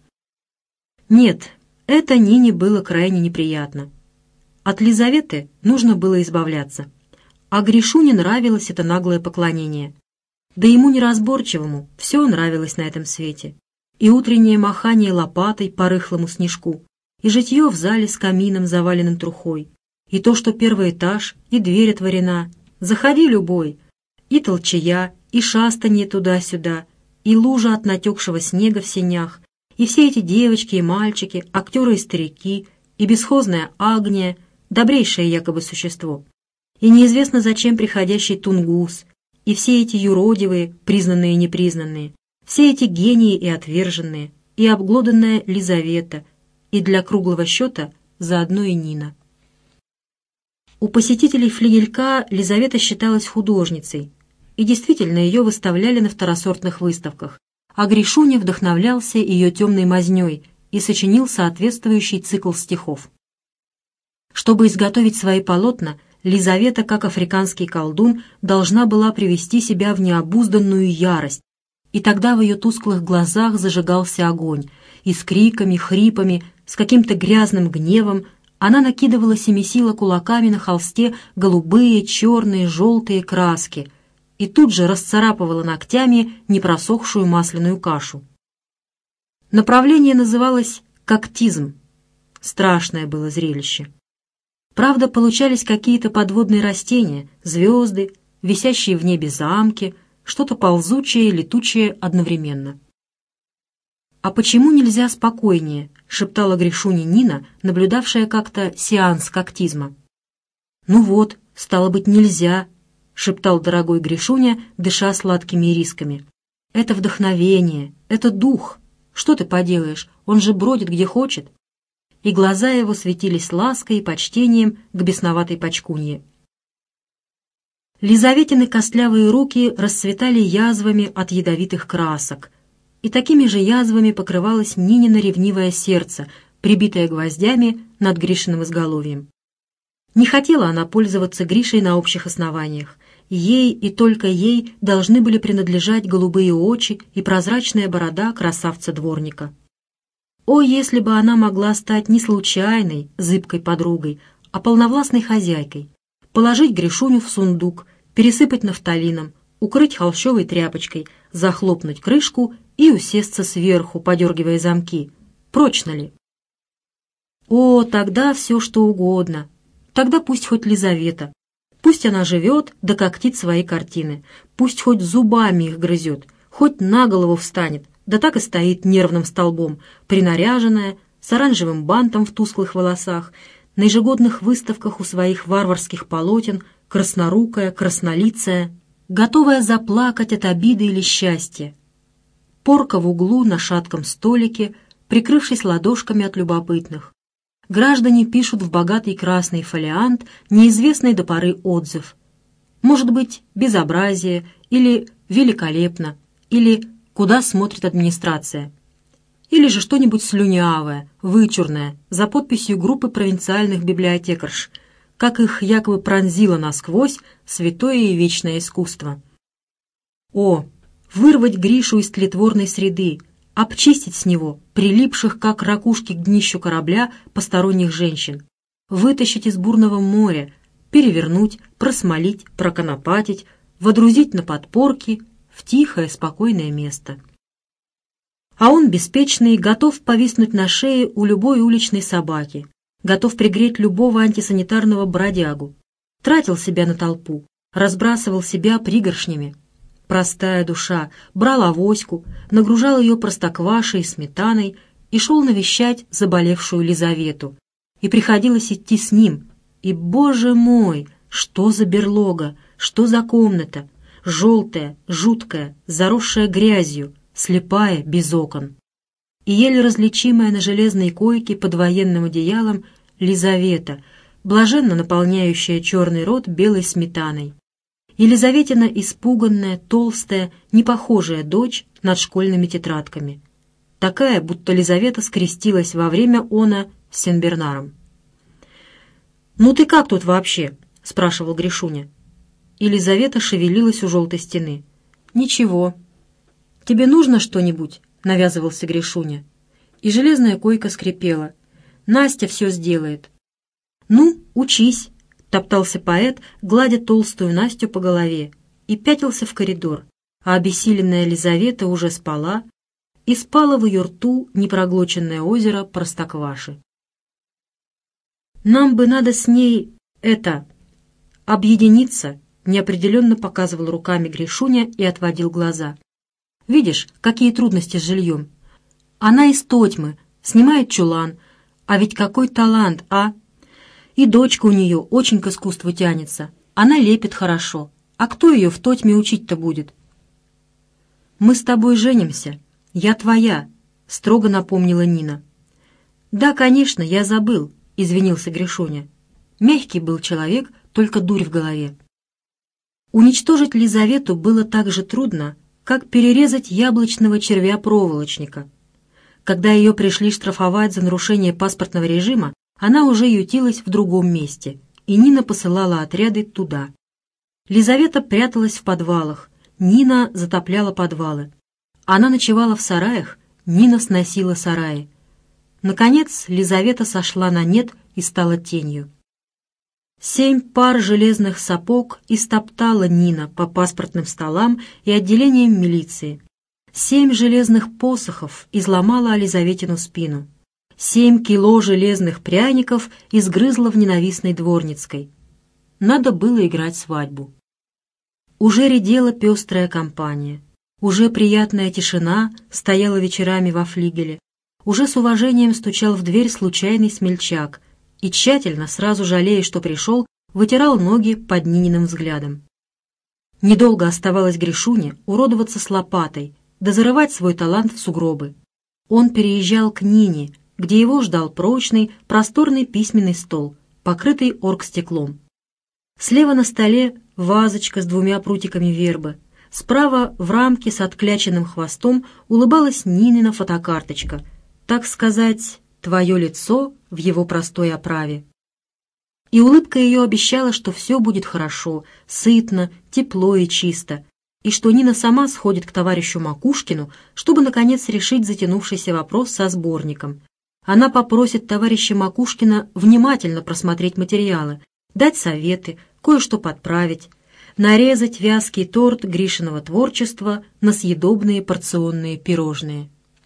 Нет, это Нине было крайне неприятно. От Лизаветы нужно было избавляться. А Гришуне нравилось это наглое поклонение. Да ему неразборчивому все нравилось на этом свете. И утреннее махание лопатой по рыхлому снежку, и житье в зале с камином, заваленным трухой, и то, что первый этаж, и дверь отворена, заходи любой, и толчая, и шастанье туда-сюда, и лужа от натекшего снега в сенях, и все эти девочки и мальчики, актеры и старики, и бесхозная Агния, добрейшее якобы существо, и неизвестно зачем приходящий тунгус, и все эти юродивые, признанные и непризнанные, Все эти гении и отверженные, и обглоданная Лизавета, и для круглого счета заодно и Нина. У посетителей флигелька Лизавета считалась художницей, и действительно ее выставляли на второсортных выставках, а Гришуня вдохновлялся ее темной мазней и сочинил соответствующий цикл стихов. Чтобы изготовить свои полотна, Лизавета, как африканский колдун, должна была привести себя в необузданную ярость, и тогда в ее тусклых глазах зажигался огонь, и с криками, хрипами, с каким-то грязным гневом она накидывала семисила кулаками на холсте голубые, черные, желтые краски и тут же расцарапывала ногтями непросохшую масляную кашу. Направление называлось «коктизм». Страшное было зрелище. Правда, получались какие-то подводные растения, звезды, висящие в небе замки, что-то ползучее и летучее одновременно. «А почему нельзя спокойнее?» — шептала Гришуне Нина, наблюдавшая как-то сеанс коктизма. «Ну вот, стало быть, нельзя», — шептал дорогой Гришуня, дыша сладкими ирисками. «Это вдохновение, это дух. Что ты поделаешь, он же бродит где хочет». И глаза его светились лаской и почтением к бесноватой почкунье. Лизаветины костлявые руки расцветали язвами от ядовитых красок, и такими же язвами покрывалось Нинино ревнивое сердце, прибитое гвоздями над Гришиным изголовьем. Не хотела она пользоваться Гришей на общих основаниях. Ей и только ей должны были принадлежать голубые очи и прозрачная борода красавца-дворника. О, если бы она могла стать не случайной, зыбкой подругой, а полновластной хозяйкой, положить Гришуню в сундук, пересыпать нафталином, укрыть холщовой тряпочкой, захлопнуть крышку и усесться сверху, подергивая замки. Прочно ли? О, тогда все что угодно. Тогда пусть хоть Лизавета. Пусть она живет да когтит свои картины. Пусть хоть зубами их грызет, хоть на голову встанет, да так и стоит нервным столбом, принаряженная, с оранжевым бантом в тусклых волосах, на ежегодных выставках у своих варварских полотен, краснорукая, краснолицая, готовая заплакать от обиды или счастья. Порка в углу на шатком столике, прикрывшись ладошками от любопытных. Граждане пишут в богатый красный фолиант неизвестный до поры отзыв. Может быть, безобразие, или великолепно, или куда смотрит администрация, или же что-нибудь слюнявое, вычурное, за подписью группы провинциальных библиотекарш, как их якобы пронзило насквозь святое и вечное искусство. О, вырвать Гришу из тлетворной среды, обчистить с него прилипших, как ракушки к днищу корабля, посторонних женщин, вытащить из бурного моря, перевернуть, просмолить, проконопатить, водрузить на подпорки в тихое, спокойное место. А он, беспечный, готов повиснуть на шее у любой уличной собаки, готов пригреть любого антисанитарного бродягу, тратил себя на толпу, разбрасывал себя пригоршнями. Простая душа, брал авоську, нагружал ее простоквашей и сметаной и шел навещать заболевшую Лизавету. И приходилось идти с ним. И, боже мой, что за берлога, что за комната, желтая, жуткая, заросшая грязью, слепая, без окон. И еле различимая на железной койке под военным одеялом Лизавета, блаженно наполняющая черный рот белой сметаной. Елизаветина испуганная, толстая, непохожая дочь над школьными тетрадками. Такая, будто Лизавета скрестилась во время она с Сенбернаром. «Ну ты как тут вообще?» — спрашивал Гришуня. Елизавета шевелилась у желтой стены. «Ничего». «Тебе нужно что-нибудь?» — навязывался Гришуня. И железная койка скрипела. «Настя все сделает». «Ну, учись», — топтался поэт, гладя толстую Настю по голове, и пятился в коридор, а обессиленная Лизавета уже спала, и спало в ее рту непроглоченное озеро Простокваши. «Нам бы надо с ней, объединиться», — неопределенно показывал руками Гришуня и отводил глаза. «Видишь, какие трудности с жильем? Она из Тотьмы, снимает чулан, а ведь какой талант, а? И дочка у нее очень к искусству тянется, она лепит хорошо, а кто ее в Тотьме учить-то будет?» «Мы с тобой женимся. Я твоя», — строго напомнила Нина. «Да, конечно, я забыл», — извинился Гришуня. Мягкий был человек, только дурь в голове. Уничтожить Лизавету было так же трудно, как перерезать яблочного червя-проволочника. Когда ее пришли штрафовать за нарушение паспортного режима, она уже ютилась в другом месте, и Нина посылала отряды туда. Лизавета пряталась в подвалах, Нина затопляла подвалы. Она ночевала в сараях, Нина сносила сараи. Наконец Лизавета сошла на нет и стала тенью. 7 пар железных сапог истоптала Нина по паспортным столам и отделениям милиции. 7 железных посохов изломала Лизаветину спину. 7 кило железных пряников изгрызла в ненавистной Дворницкой. Надо было играть свадьбу. Уже редела пестрая компания. Уже приятная тишина стояла вечерами во флигеле. Уже с уважением стучал в дверь случайный смельчак и тщательно, сразу жалея, что пришел, вытирал ноги под Нининым взглядом. Недолго оставалось Гришуне уродоваться с лопатой, да зарывать свой талант в сугробы. Он переезжал к Нине, где его ждал прочный, просторный письменный стол, покрытый оргстеклом. Слева на столе вазочка с 2 прутиками вербы. Справа в рамке с откляченным хвостом улыбалась Нинина фотокарточка, так сказать, твое лицо в его простой оправе. И улыбка ее обещала, что все будет хорошо, сытно, тепло и чисто, и что Нина сама сходит к товарищу Макушкину, чтобы, наконец, решить затянувшийся вопрос со сборником. Она попросит товарища Макушкина внимательно просмотреть материалы, дать советы, кое-что подправить, нарезать вязкий торт Гришиного творчества на съедобные порционные пирожные.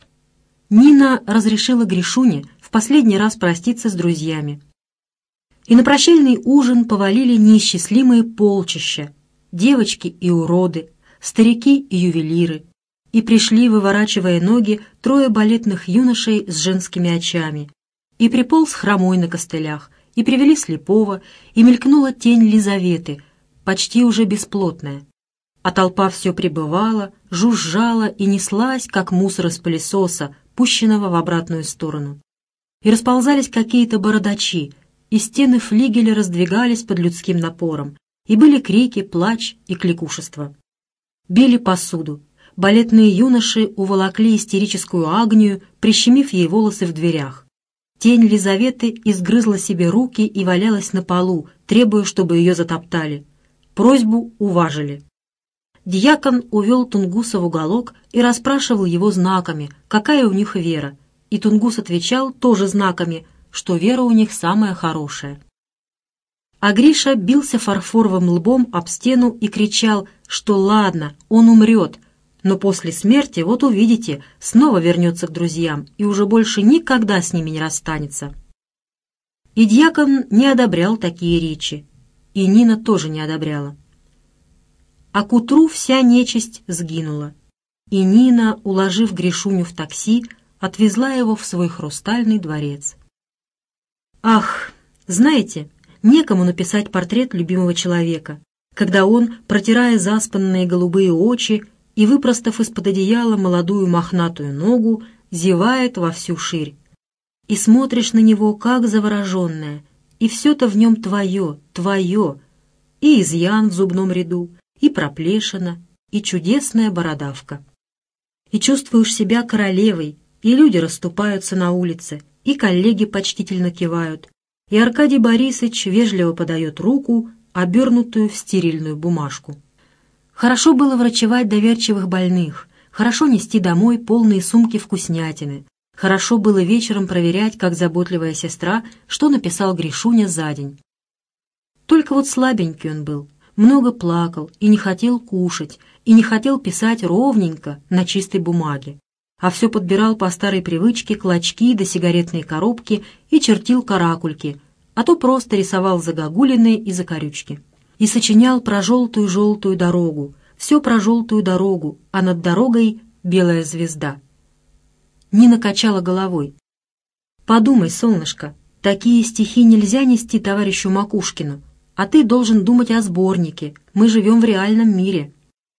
Нина разрешила Гришуне в последний раз проститься с друзьями. И на прощальный ужин повалили неисчислимые полчища, девочки и уроды, старики и ювелиры, и пришли, выворачивая ноги, 3 балетных юношей с женскими очами, и приполз хромой на костылях, и привели слепого, и мелькнула тень Лизаветы, почти уже бесплотная. А толпа все прибывала, жужжала и неслась, как мусор из пылесоса, пущенного в обратную сторону. И расползались какие-то бородачи, и стены флигеля раздвигались под людским напором, и были крики, плач и кликушество. Били посуду. Балетные юноши уволокли истерическую Агнию, прищемив ей волосы в дверях. Тень Лизаветы изгрызла себе руки и валялась на полу, требуя, чтобы ее затоптали. Просьбу уважили. Дьякон увел Тунгуса в уголок и расспрашивал его знаками, какая у них вера, и Тунгус отвечал тоже знаками, что вера у них самая хорошая. А Гриша бился фарфоровым лбом об стену и кричал, что ладно, он умрет, но после смерти, вот увидите, снова вернется к друзьям и уже больше никогда с ними не расстанется. И дьякон не одобрял такие речи, и Нина тоже не одобряла. А к утру вся нечисть сгинула, и Нина, уложив Гришуню в такси, отвезла его в свой хрустальный дворец. Ах, знаете, некому написать портрет любимого человека, когда он, протирая заспанные голубые очи и выпростав из-под одеяла молодую мохнатую ногу, зевает во всю ширь. И смотришь на него, как завороженная, и все-то в нем твое, твое, и изъян в зубном ряду, и проплешина, и чудесная бородавка. И чувствуешь себя королевой, и люди расступаются на улице, и коллеги почтительно кивают, и Аркадий Борисович вежливо подает руку, обернутую в стерильную бумажку. Хорошо было врачевать доверчивых больных, хорошо нести домой полные сумки вкуснятины, хорошо было вечером проверять, как заботливая сестра, что написал Гришуня за день. Только вот слабенький он был, много плакал и не хотел кушать, и не хотел писать ровненько на чистой бумаге, а все подбирал по старой привычке клочки до сигаретной коробки и чертил каракульки, а то просто рисовал загогулины и закорючки. И сочинял про желтую-желтую дорогу, все про желтую дорогу, а над дорогой белая звезда. Нина качала головой. «Подумай, солнышко, такие стихи нельзя нести товарищу Макушкину, а ты должен думать о сборнике, мы живем в реальном мире».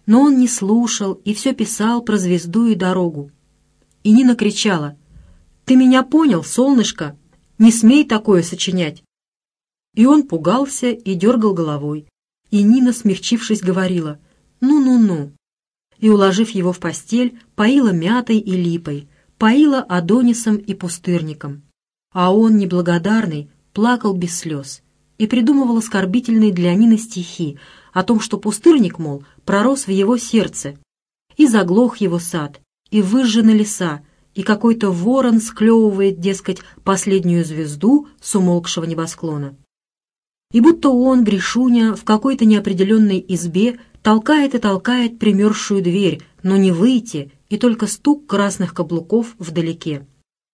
Но он не слушал и все писал про звезду и дорогу. И Нина кричала: «Ты меня понял, солнышко? Не смей такое сочинять!» И он пугался и дергал головой. И Нина, смягчившись, говорила: «Ну-ну-ну». И, уложив его в постель, поила мятой и липой, поила адонисом и пустырником. А он, неблагодарный, плакал без слез и придумывал оскорбительные для Нины стихи о том, что пустырник, мол, пророс в его сердце, и заглох его сад, и выжжены леса, и какой-то ворон склевывает, дескать, последнюю звезду с умолкшего небосклона. И будто он, Гришуня, в какой-то неопределенной избе толкает и толкает примерзшую дверь, но не выйти, и только стук красных каблуков вдалеке.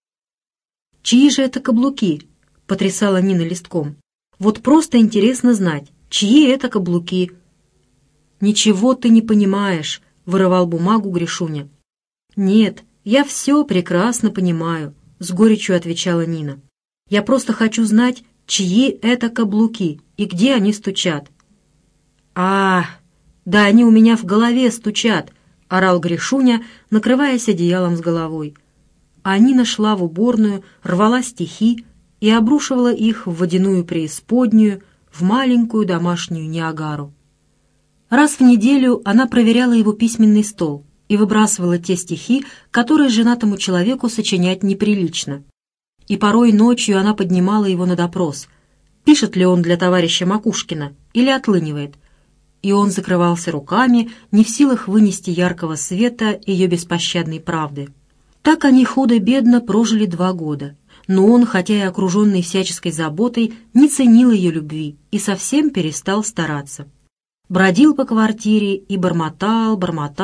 «Чьи же это каблуки?» — потрясала Нина листком. «Вот просто интересно знать, чьи это каблуки?» «Ничего ты не понимаешь», — вырывал бумагу Гришуня. «Нет, я все прекрасно понимаю», — с горечью отвечала Нина. «Я просто хочу знать, чьи это каблуки и где они стучат». «А, да они у меня в голове стучат», — орал Гришуня, накрываясь одеялом с головой. А Нина шла в уборную, рвала стихи и обрушивала их в водяную преисподнюю, в маленькую домашнюю Ниагару. Раз в неделю она проверяла его письменный стол и выбрасывала те стихи, которые женатому человеку сочинять неприлично. И порой ночью она поднимала его на допрос, пишет ли он для товарища Макушкина или отлынивает. И он закрывался руками, не в силах вынести яркого света ее беспощадной правды. Так они худо-бедно прожили 2 года, но он, хотя и окруженный всяческой заботой, не ценил ее любви и совсем перестал стараться. Бродил по квартире и бормотал,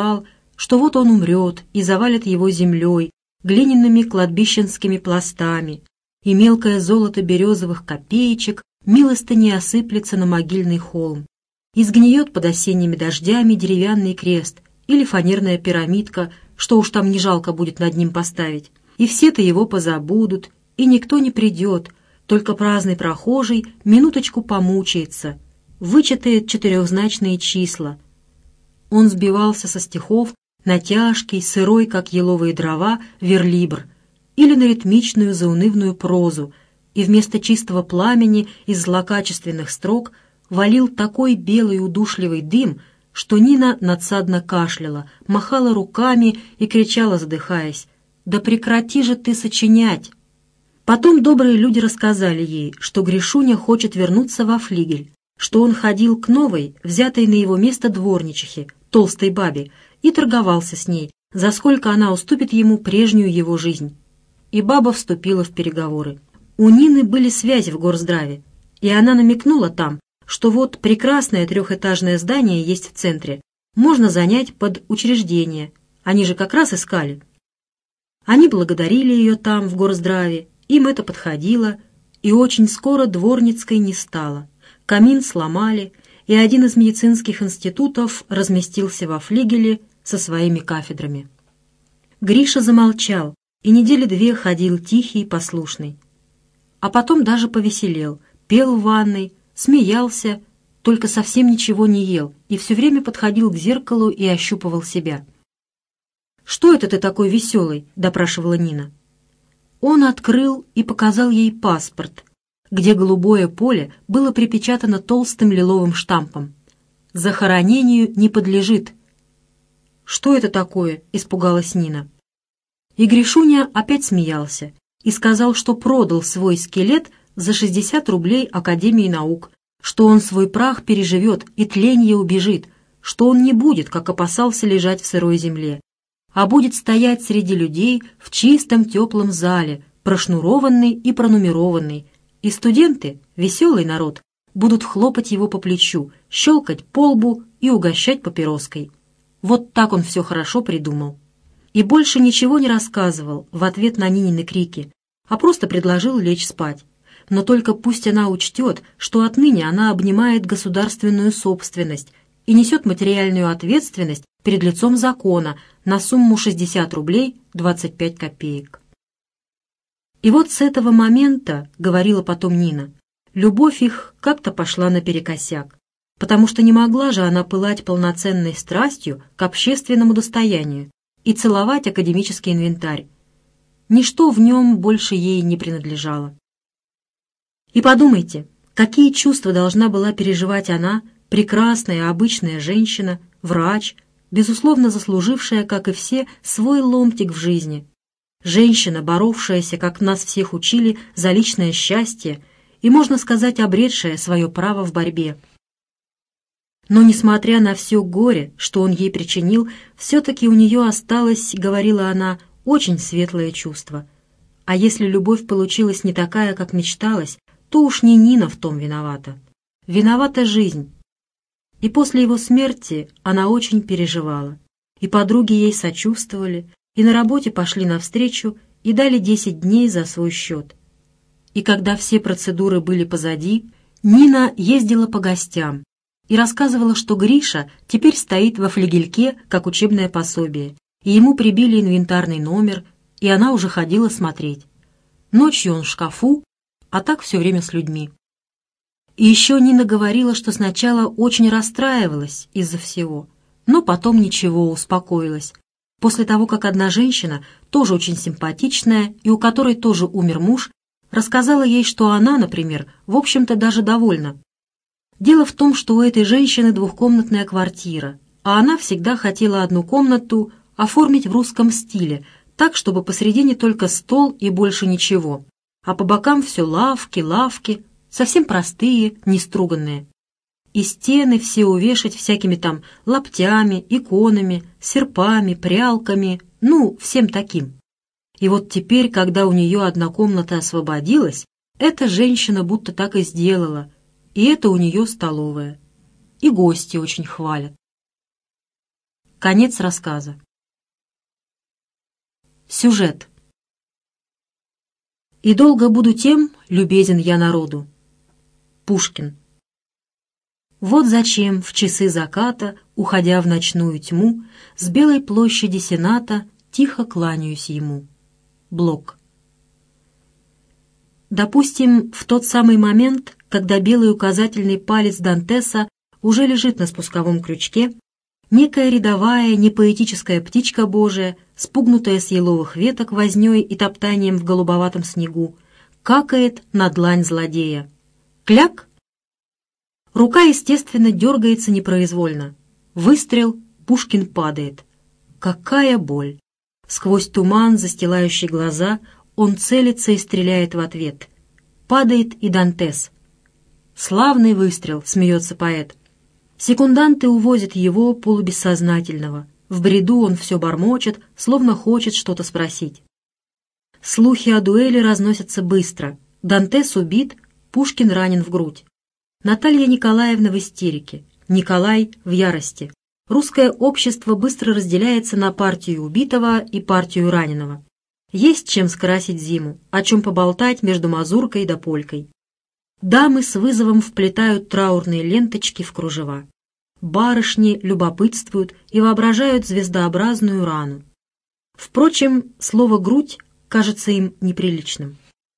что вот он умрет и завалит его землей, глиняными кладбищенскими пластами, и мелкое золото березовых копеечек милостыней осыплется на могильный холм, и сгниет под осенними дождями деревянный крест или фанерная пирамидка, что уж там не жалко будет над ним поставить, и все-то его позабудут, и никто не придет, только праздный прохожий минуточку помучается, вычитает 4-значные числа. Он сбивался со стихов на тяжкий, сырой, как еловые дрова, верлибр или на ритмичную заунывную прозу, и вместо чистого пламени из злокачественных строк валил такой белый удушливый дым, что Нина надсадно кашляла, махала руками и кричала, задыхаясь: «Да прекрати же ты сочинять!» Потом добрые люди рассказали ей, что Гришуня хочет вернуться во флигель, что он ходил к новой, взятой на его место дворничихе, толстой бабе, и торговался с ней, за сколько она уступит ему прежнюю его жизнь. И баба вступила в переговоры. У Нины были связи в горздраве, и она намекнула там, что вот прекрасное 3-этажное здание есть в центре, можно занять под учреждение, они же как раз искали. Они благодарили ее там, в горздраве, им это подходило, и очень скоро Дворницкой не стало. Камин сломали, и один из медицинских институтов разместился во флигеле со своими кафедрами. Гриша замолчал и 2 недели ходил тихий и послушный. А потом даже повеселел, пел в ванной, смеялся, только совсем ничего не ел и все время подходил к зеркалу и ощупывал себя. «Что это ты такой веселый?» — допрашивала Нина. Он открыл и показал ей паспорт, где голубое поле было припечатано толстым лиловым штампом. «Захоронению не подлежит». «Что это такое?» — испугалась Нина. И Гришуня опять смеялся и сказал, что продал свой скелет за 60 рублей Академии наук, что он свой прах переживет и тленье убежит, что он не будет, как опасался, лежать в сырой земле, а будет стоять среди людей в чистом теплом зале, прошнурованный и пронумерованный, и студенты, веселый народ, будут хлопать его по плечу, щелкать по лбу и угощать папироской. Вот так он все хорошо придумал. И больше ничего не рассказывал в ответ на Нинины крики, а просто предложил лечь спать. Но только пусть она учтет, что отныне она обнимает государственную собственность и несет материальную ответственность перед лицом закона на сумму 60 рублей 25 копеек. И вот с этого момента, говорила потом Нина, любовь их как-то пошла наперекосяк. потому что не могла же она пылать полноценной страстью к общественному достоянию и целовать академический инвентарь. Ничто в нем больше ей не принадлежало. И подумайте, какие чувства должна была переживать она, прекрасная обычная женщина, врач, безусловно заслужившая, как и все, свой ломтик в жизни. Женщина, боровшаяся, как нас всех учили, за личное счастье и, можно сказать, обретшая свое право в борьбе. Но, несмотря на все горе, что он ей причинил, все-таки у нее осталось, говорила она, очень светлое чувство. А если любовь получилась не такая, как мечталось, то уж не Нина в том виновата. Виновата жизнь. И после его смерти она очень переживала. И подруги ей сочувствовали, и на работе пошли навстречу и дали 10 дней за свой счет. И когда все процедуры были позади, Нина ездила по гостям и рассказывала, что Гриша теперь стоит во флигельке, как учебное пособие, и ему прибили инвентарный номер, и она уже ходила смотреть. Ночью он в шкафу, а так все время с людьми. И еще Нина говорила, что сначала очень расстраивалась из-за всего, но потом ничего, успокоилась. После того, как одна женщина, тоже очень симпатичная и у которой тоже умер муж, рассказала ей, что она, например, в общем-то даже довольна. Дело в том, что у этой женщины двухкомнатная квартира, а она всегда хотела одну комнату оформить в русском стиле, так, чтобы посредине только стол и больше ничего, а по бокам все лавки, совсем простые, неструганные. И стены все увешать всякими там лаптями, иконами, серпами, прялками, всем таким. И вот теперь, когда у нее одна комната освободилась, эта женщина будто так и сделала, и это у нее столовая. И гости очень хвалят. Конец рассказа. Сюжет. «И долго буду тем, любезен я народу». Пушкин. Вот зачем в часы заката, уходя в ночную тьму, с белой площади Сената тихо кланяюсь ему. Блок. Допустим, в тот самый момент, когда белый указательный палец Дантеса уже лежит на спусковом крючке, некая рядовая, непоэтическая птичка Божия, спугнутая с еловых веток вознёй и топтанием в голубоватом снегу, какает на длань злодея. Кляк! Рука, естественно, дергается непроизвольно. Выстрел, Пушкин падает. Какая боль! Сквозь туман, застилающий глаза, он целится и стреляет в ответ. Падает и Дантес. «Славный выстрел», — смеется поэт. Секунданты увозят его полубессознательного. В бреду он все бормочет, словно хочет что-то спросить. Слухи о дуэли разносятся быстро. Дантес убит, Пушкин ранен в грудь. Наталья Николаевна в истерике, Николай в ярости. Русское общество быстро разделяется на партию убитого и партию раненого. Есть чем скрасить зиму, о чем поболтать между мазуркой да полькой. Дамы с вызовом вплетают траурные ленточки в кружева. Барышни любопытствуют и воображают звездообразную рану. Впрочем, слово «грудь» кажется им неприличным.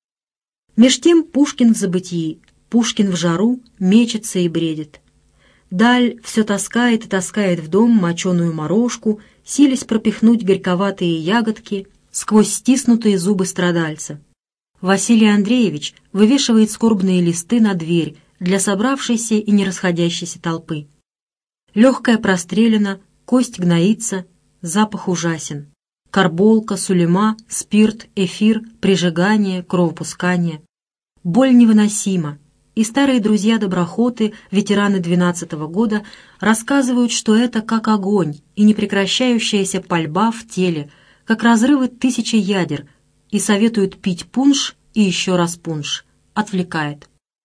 Меж тем Пушкин в забытии, Пушкин в жару мечется и бредит. Даль все таскает и таскает в дом моченую морожку, силясь пропихнуть горьковатые ягодки сквозь стиснутые зубы страдальца. Василий Андреевич вывешивает скорбные листы на дверь для собравшейся и не расходящейся толпы. Легкая прострелена, кость гноится, запах ужасен. Карболка, сулема, спирт, эфир, прижигание, кровопускание. Боль невыносима, и старые друзья-доброхоты, ветераны 12-го года, рассказывают, что это как огонь и непрекращающаяся пальба в теле, как разрывы тысячи ядер, и советуют пить пунш и еще раз пунш. Отвлекает.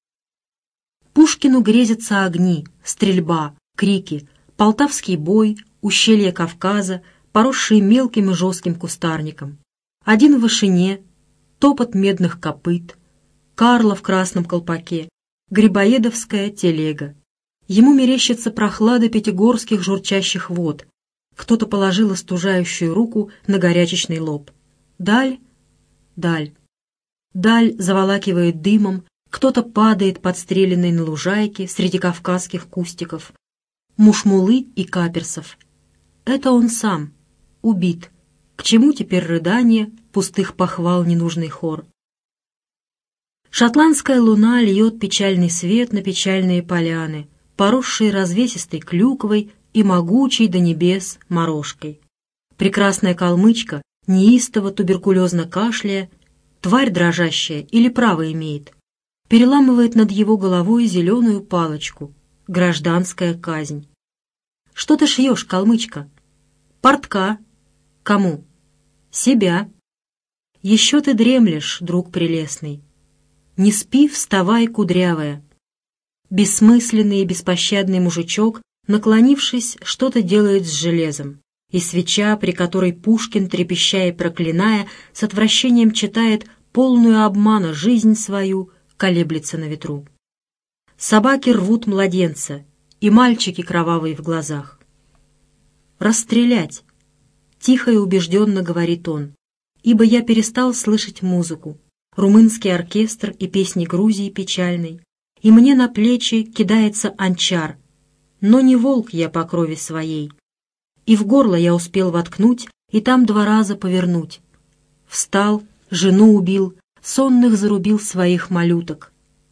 Пушкину грезятся огни, стрельба, крики, Полтавский бой, ущелье Кавказа, поросшие мелким и жестким кустарником. Один в вышине, топот медных копыт, Карла в красном колпаке, грибоедовская телега. Ему мерещится прохлада пятигорских журчащих вод. Кто-то положил остужающую руку на горячечный лоб. Даль, даль. Даль заволакивает дымом, Кто-то падает подстреленный на лужайке среди кавказских кустиков, мушмулы и каперсов. Это он сам, убит. К чему теперь рыдание, пустых похвал ненужный хор? Шотландская луна льет печальный свет на печальные поляны, поросшие развесистой клюквой и могучей до небес морожкой. Прекрасная калмычка, неистово туберкулезно кашляя, тварь дрожащая или право имеет, переламывает над его головой зеленую палочку. Гражданская казнь. Что ты шьешь, калмычка? Портка. Кому? Себя. Еще ты дремлешь, друг прелестный. Не спи, вставай, кудрявая. Бессмысленный и беспощадный мужичок, наклонившись, что-то делает с железом, и свеча, при которой Пушкин, трепеща и проклиная, с отвращением читает полную обмана жизнь свою, колеблется на ветру. Собаки рвут младенца, и мальчики кровавые в глазах. «Расстрелять!» — тихо и убежденно говорит он, ибо я перестал слышать музыку, румынский оркестр и песни Грузии печальной, и мне на плечи кидается анчар, но не волк я по крови своей, и в горло я успел воткнуть и там 2 раза повернуть. Встал, жену убил, сонных зарубил своих малюток.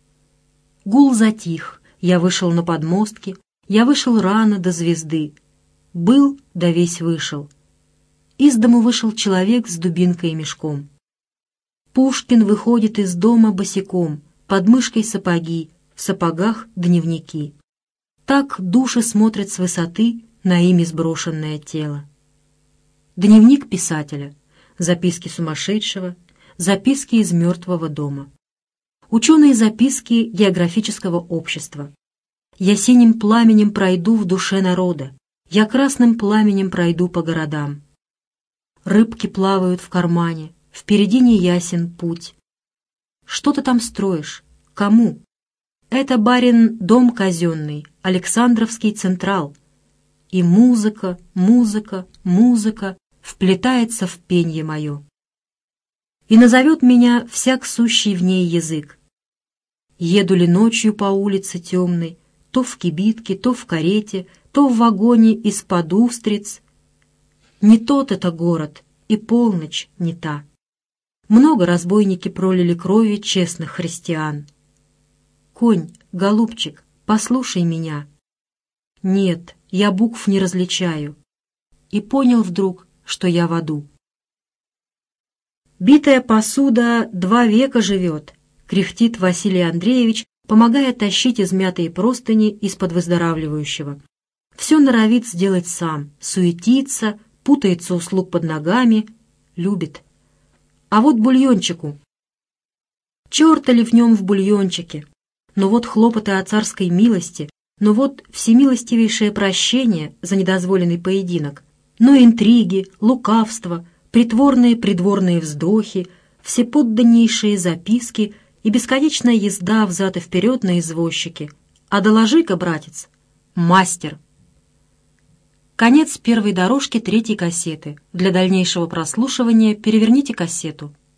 Гул затих, я вышел на подмостки, я вышел рано до звезды. Был, да весь вышел. Из дому вышел человек с дубинкой и мешком. Пушкин выходит из дома босиком, под мышкой сапоги, в сапогах дневники. Так души смотрят с высоты на ими сброшенное тело. Дневник писателя, записки сумасшедшего, записки из мертвого дома. Ученые записки географического общества. Я синим пламенем пройду в душе народа, я красным пламенем пройду по городам. Рыбки плавают в кармане, впереди неясен путь. Что ты там строишь? Кому? Это, барин, дом казенный, Александровский Централ. И музыка, музыка, музыка вплетается в пенье мое. И назовет меня всяк сущий в ней язык. Еду ли ночью по улице темной, то в кибитке, то в карете, то в вагоне из-под устриц. Не тот это город, и полночь не та. Много разбойники пролили крови честных христиан. Конь, голубчик, послушай меня. Нет, я букв не различаю. И понял вдруг, что я в аду. «Битая посуда 2 века живет», — кряхтит Василий Андреевич, помогая тащить измятые простыни из-под выздоравливающего. Все норовит сделать сам, суетится, путается у слуг под ногами, любит. А вот бульончику. Черта ли в нем в бульончике? Но вот хлопоты о царской милости, но вот всемилостивейшее прощение за недозволенный поединок, но интриги, лукавство, притворные придворные вздохи, всеподданнейшие записки и бесконечная езда взад и вперед на извозчике. А доложи-ка, братец, мастер. Конец первой дорожки 3-й кассеты. Для дальнейшего прослушивания переверните кассету.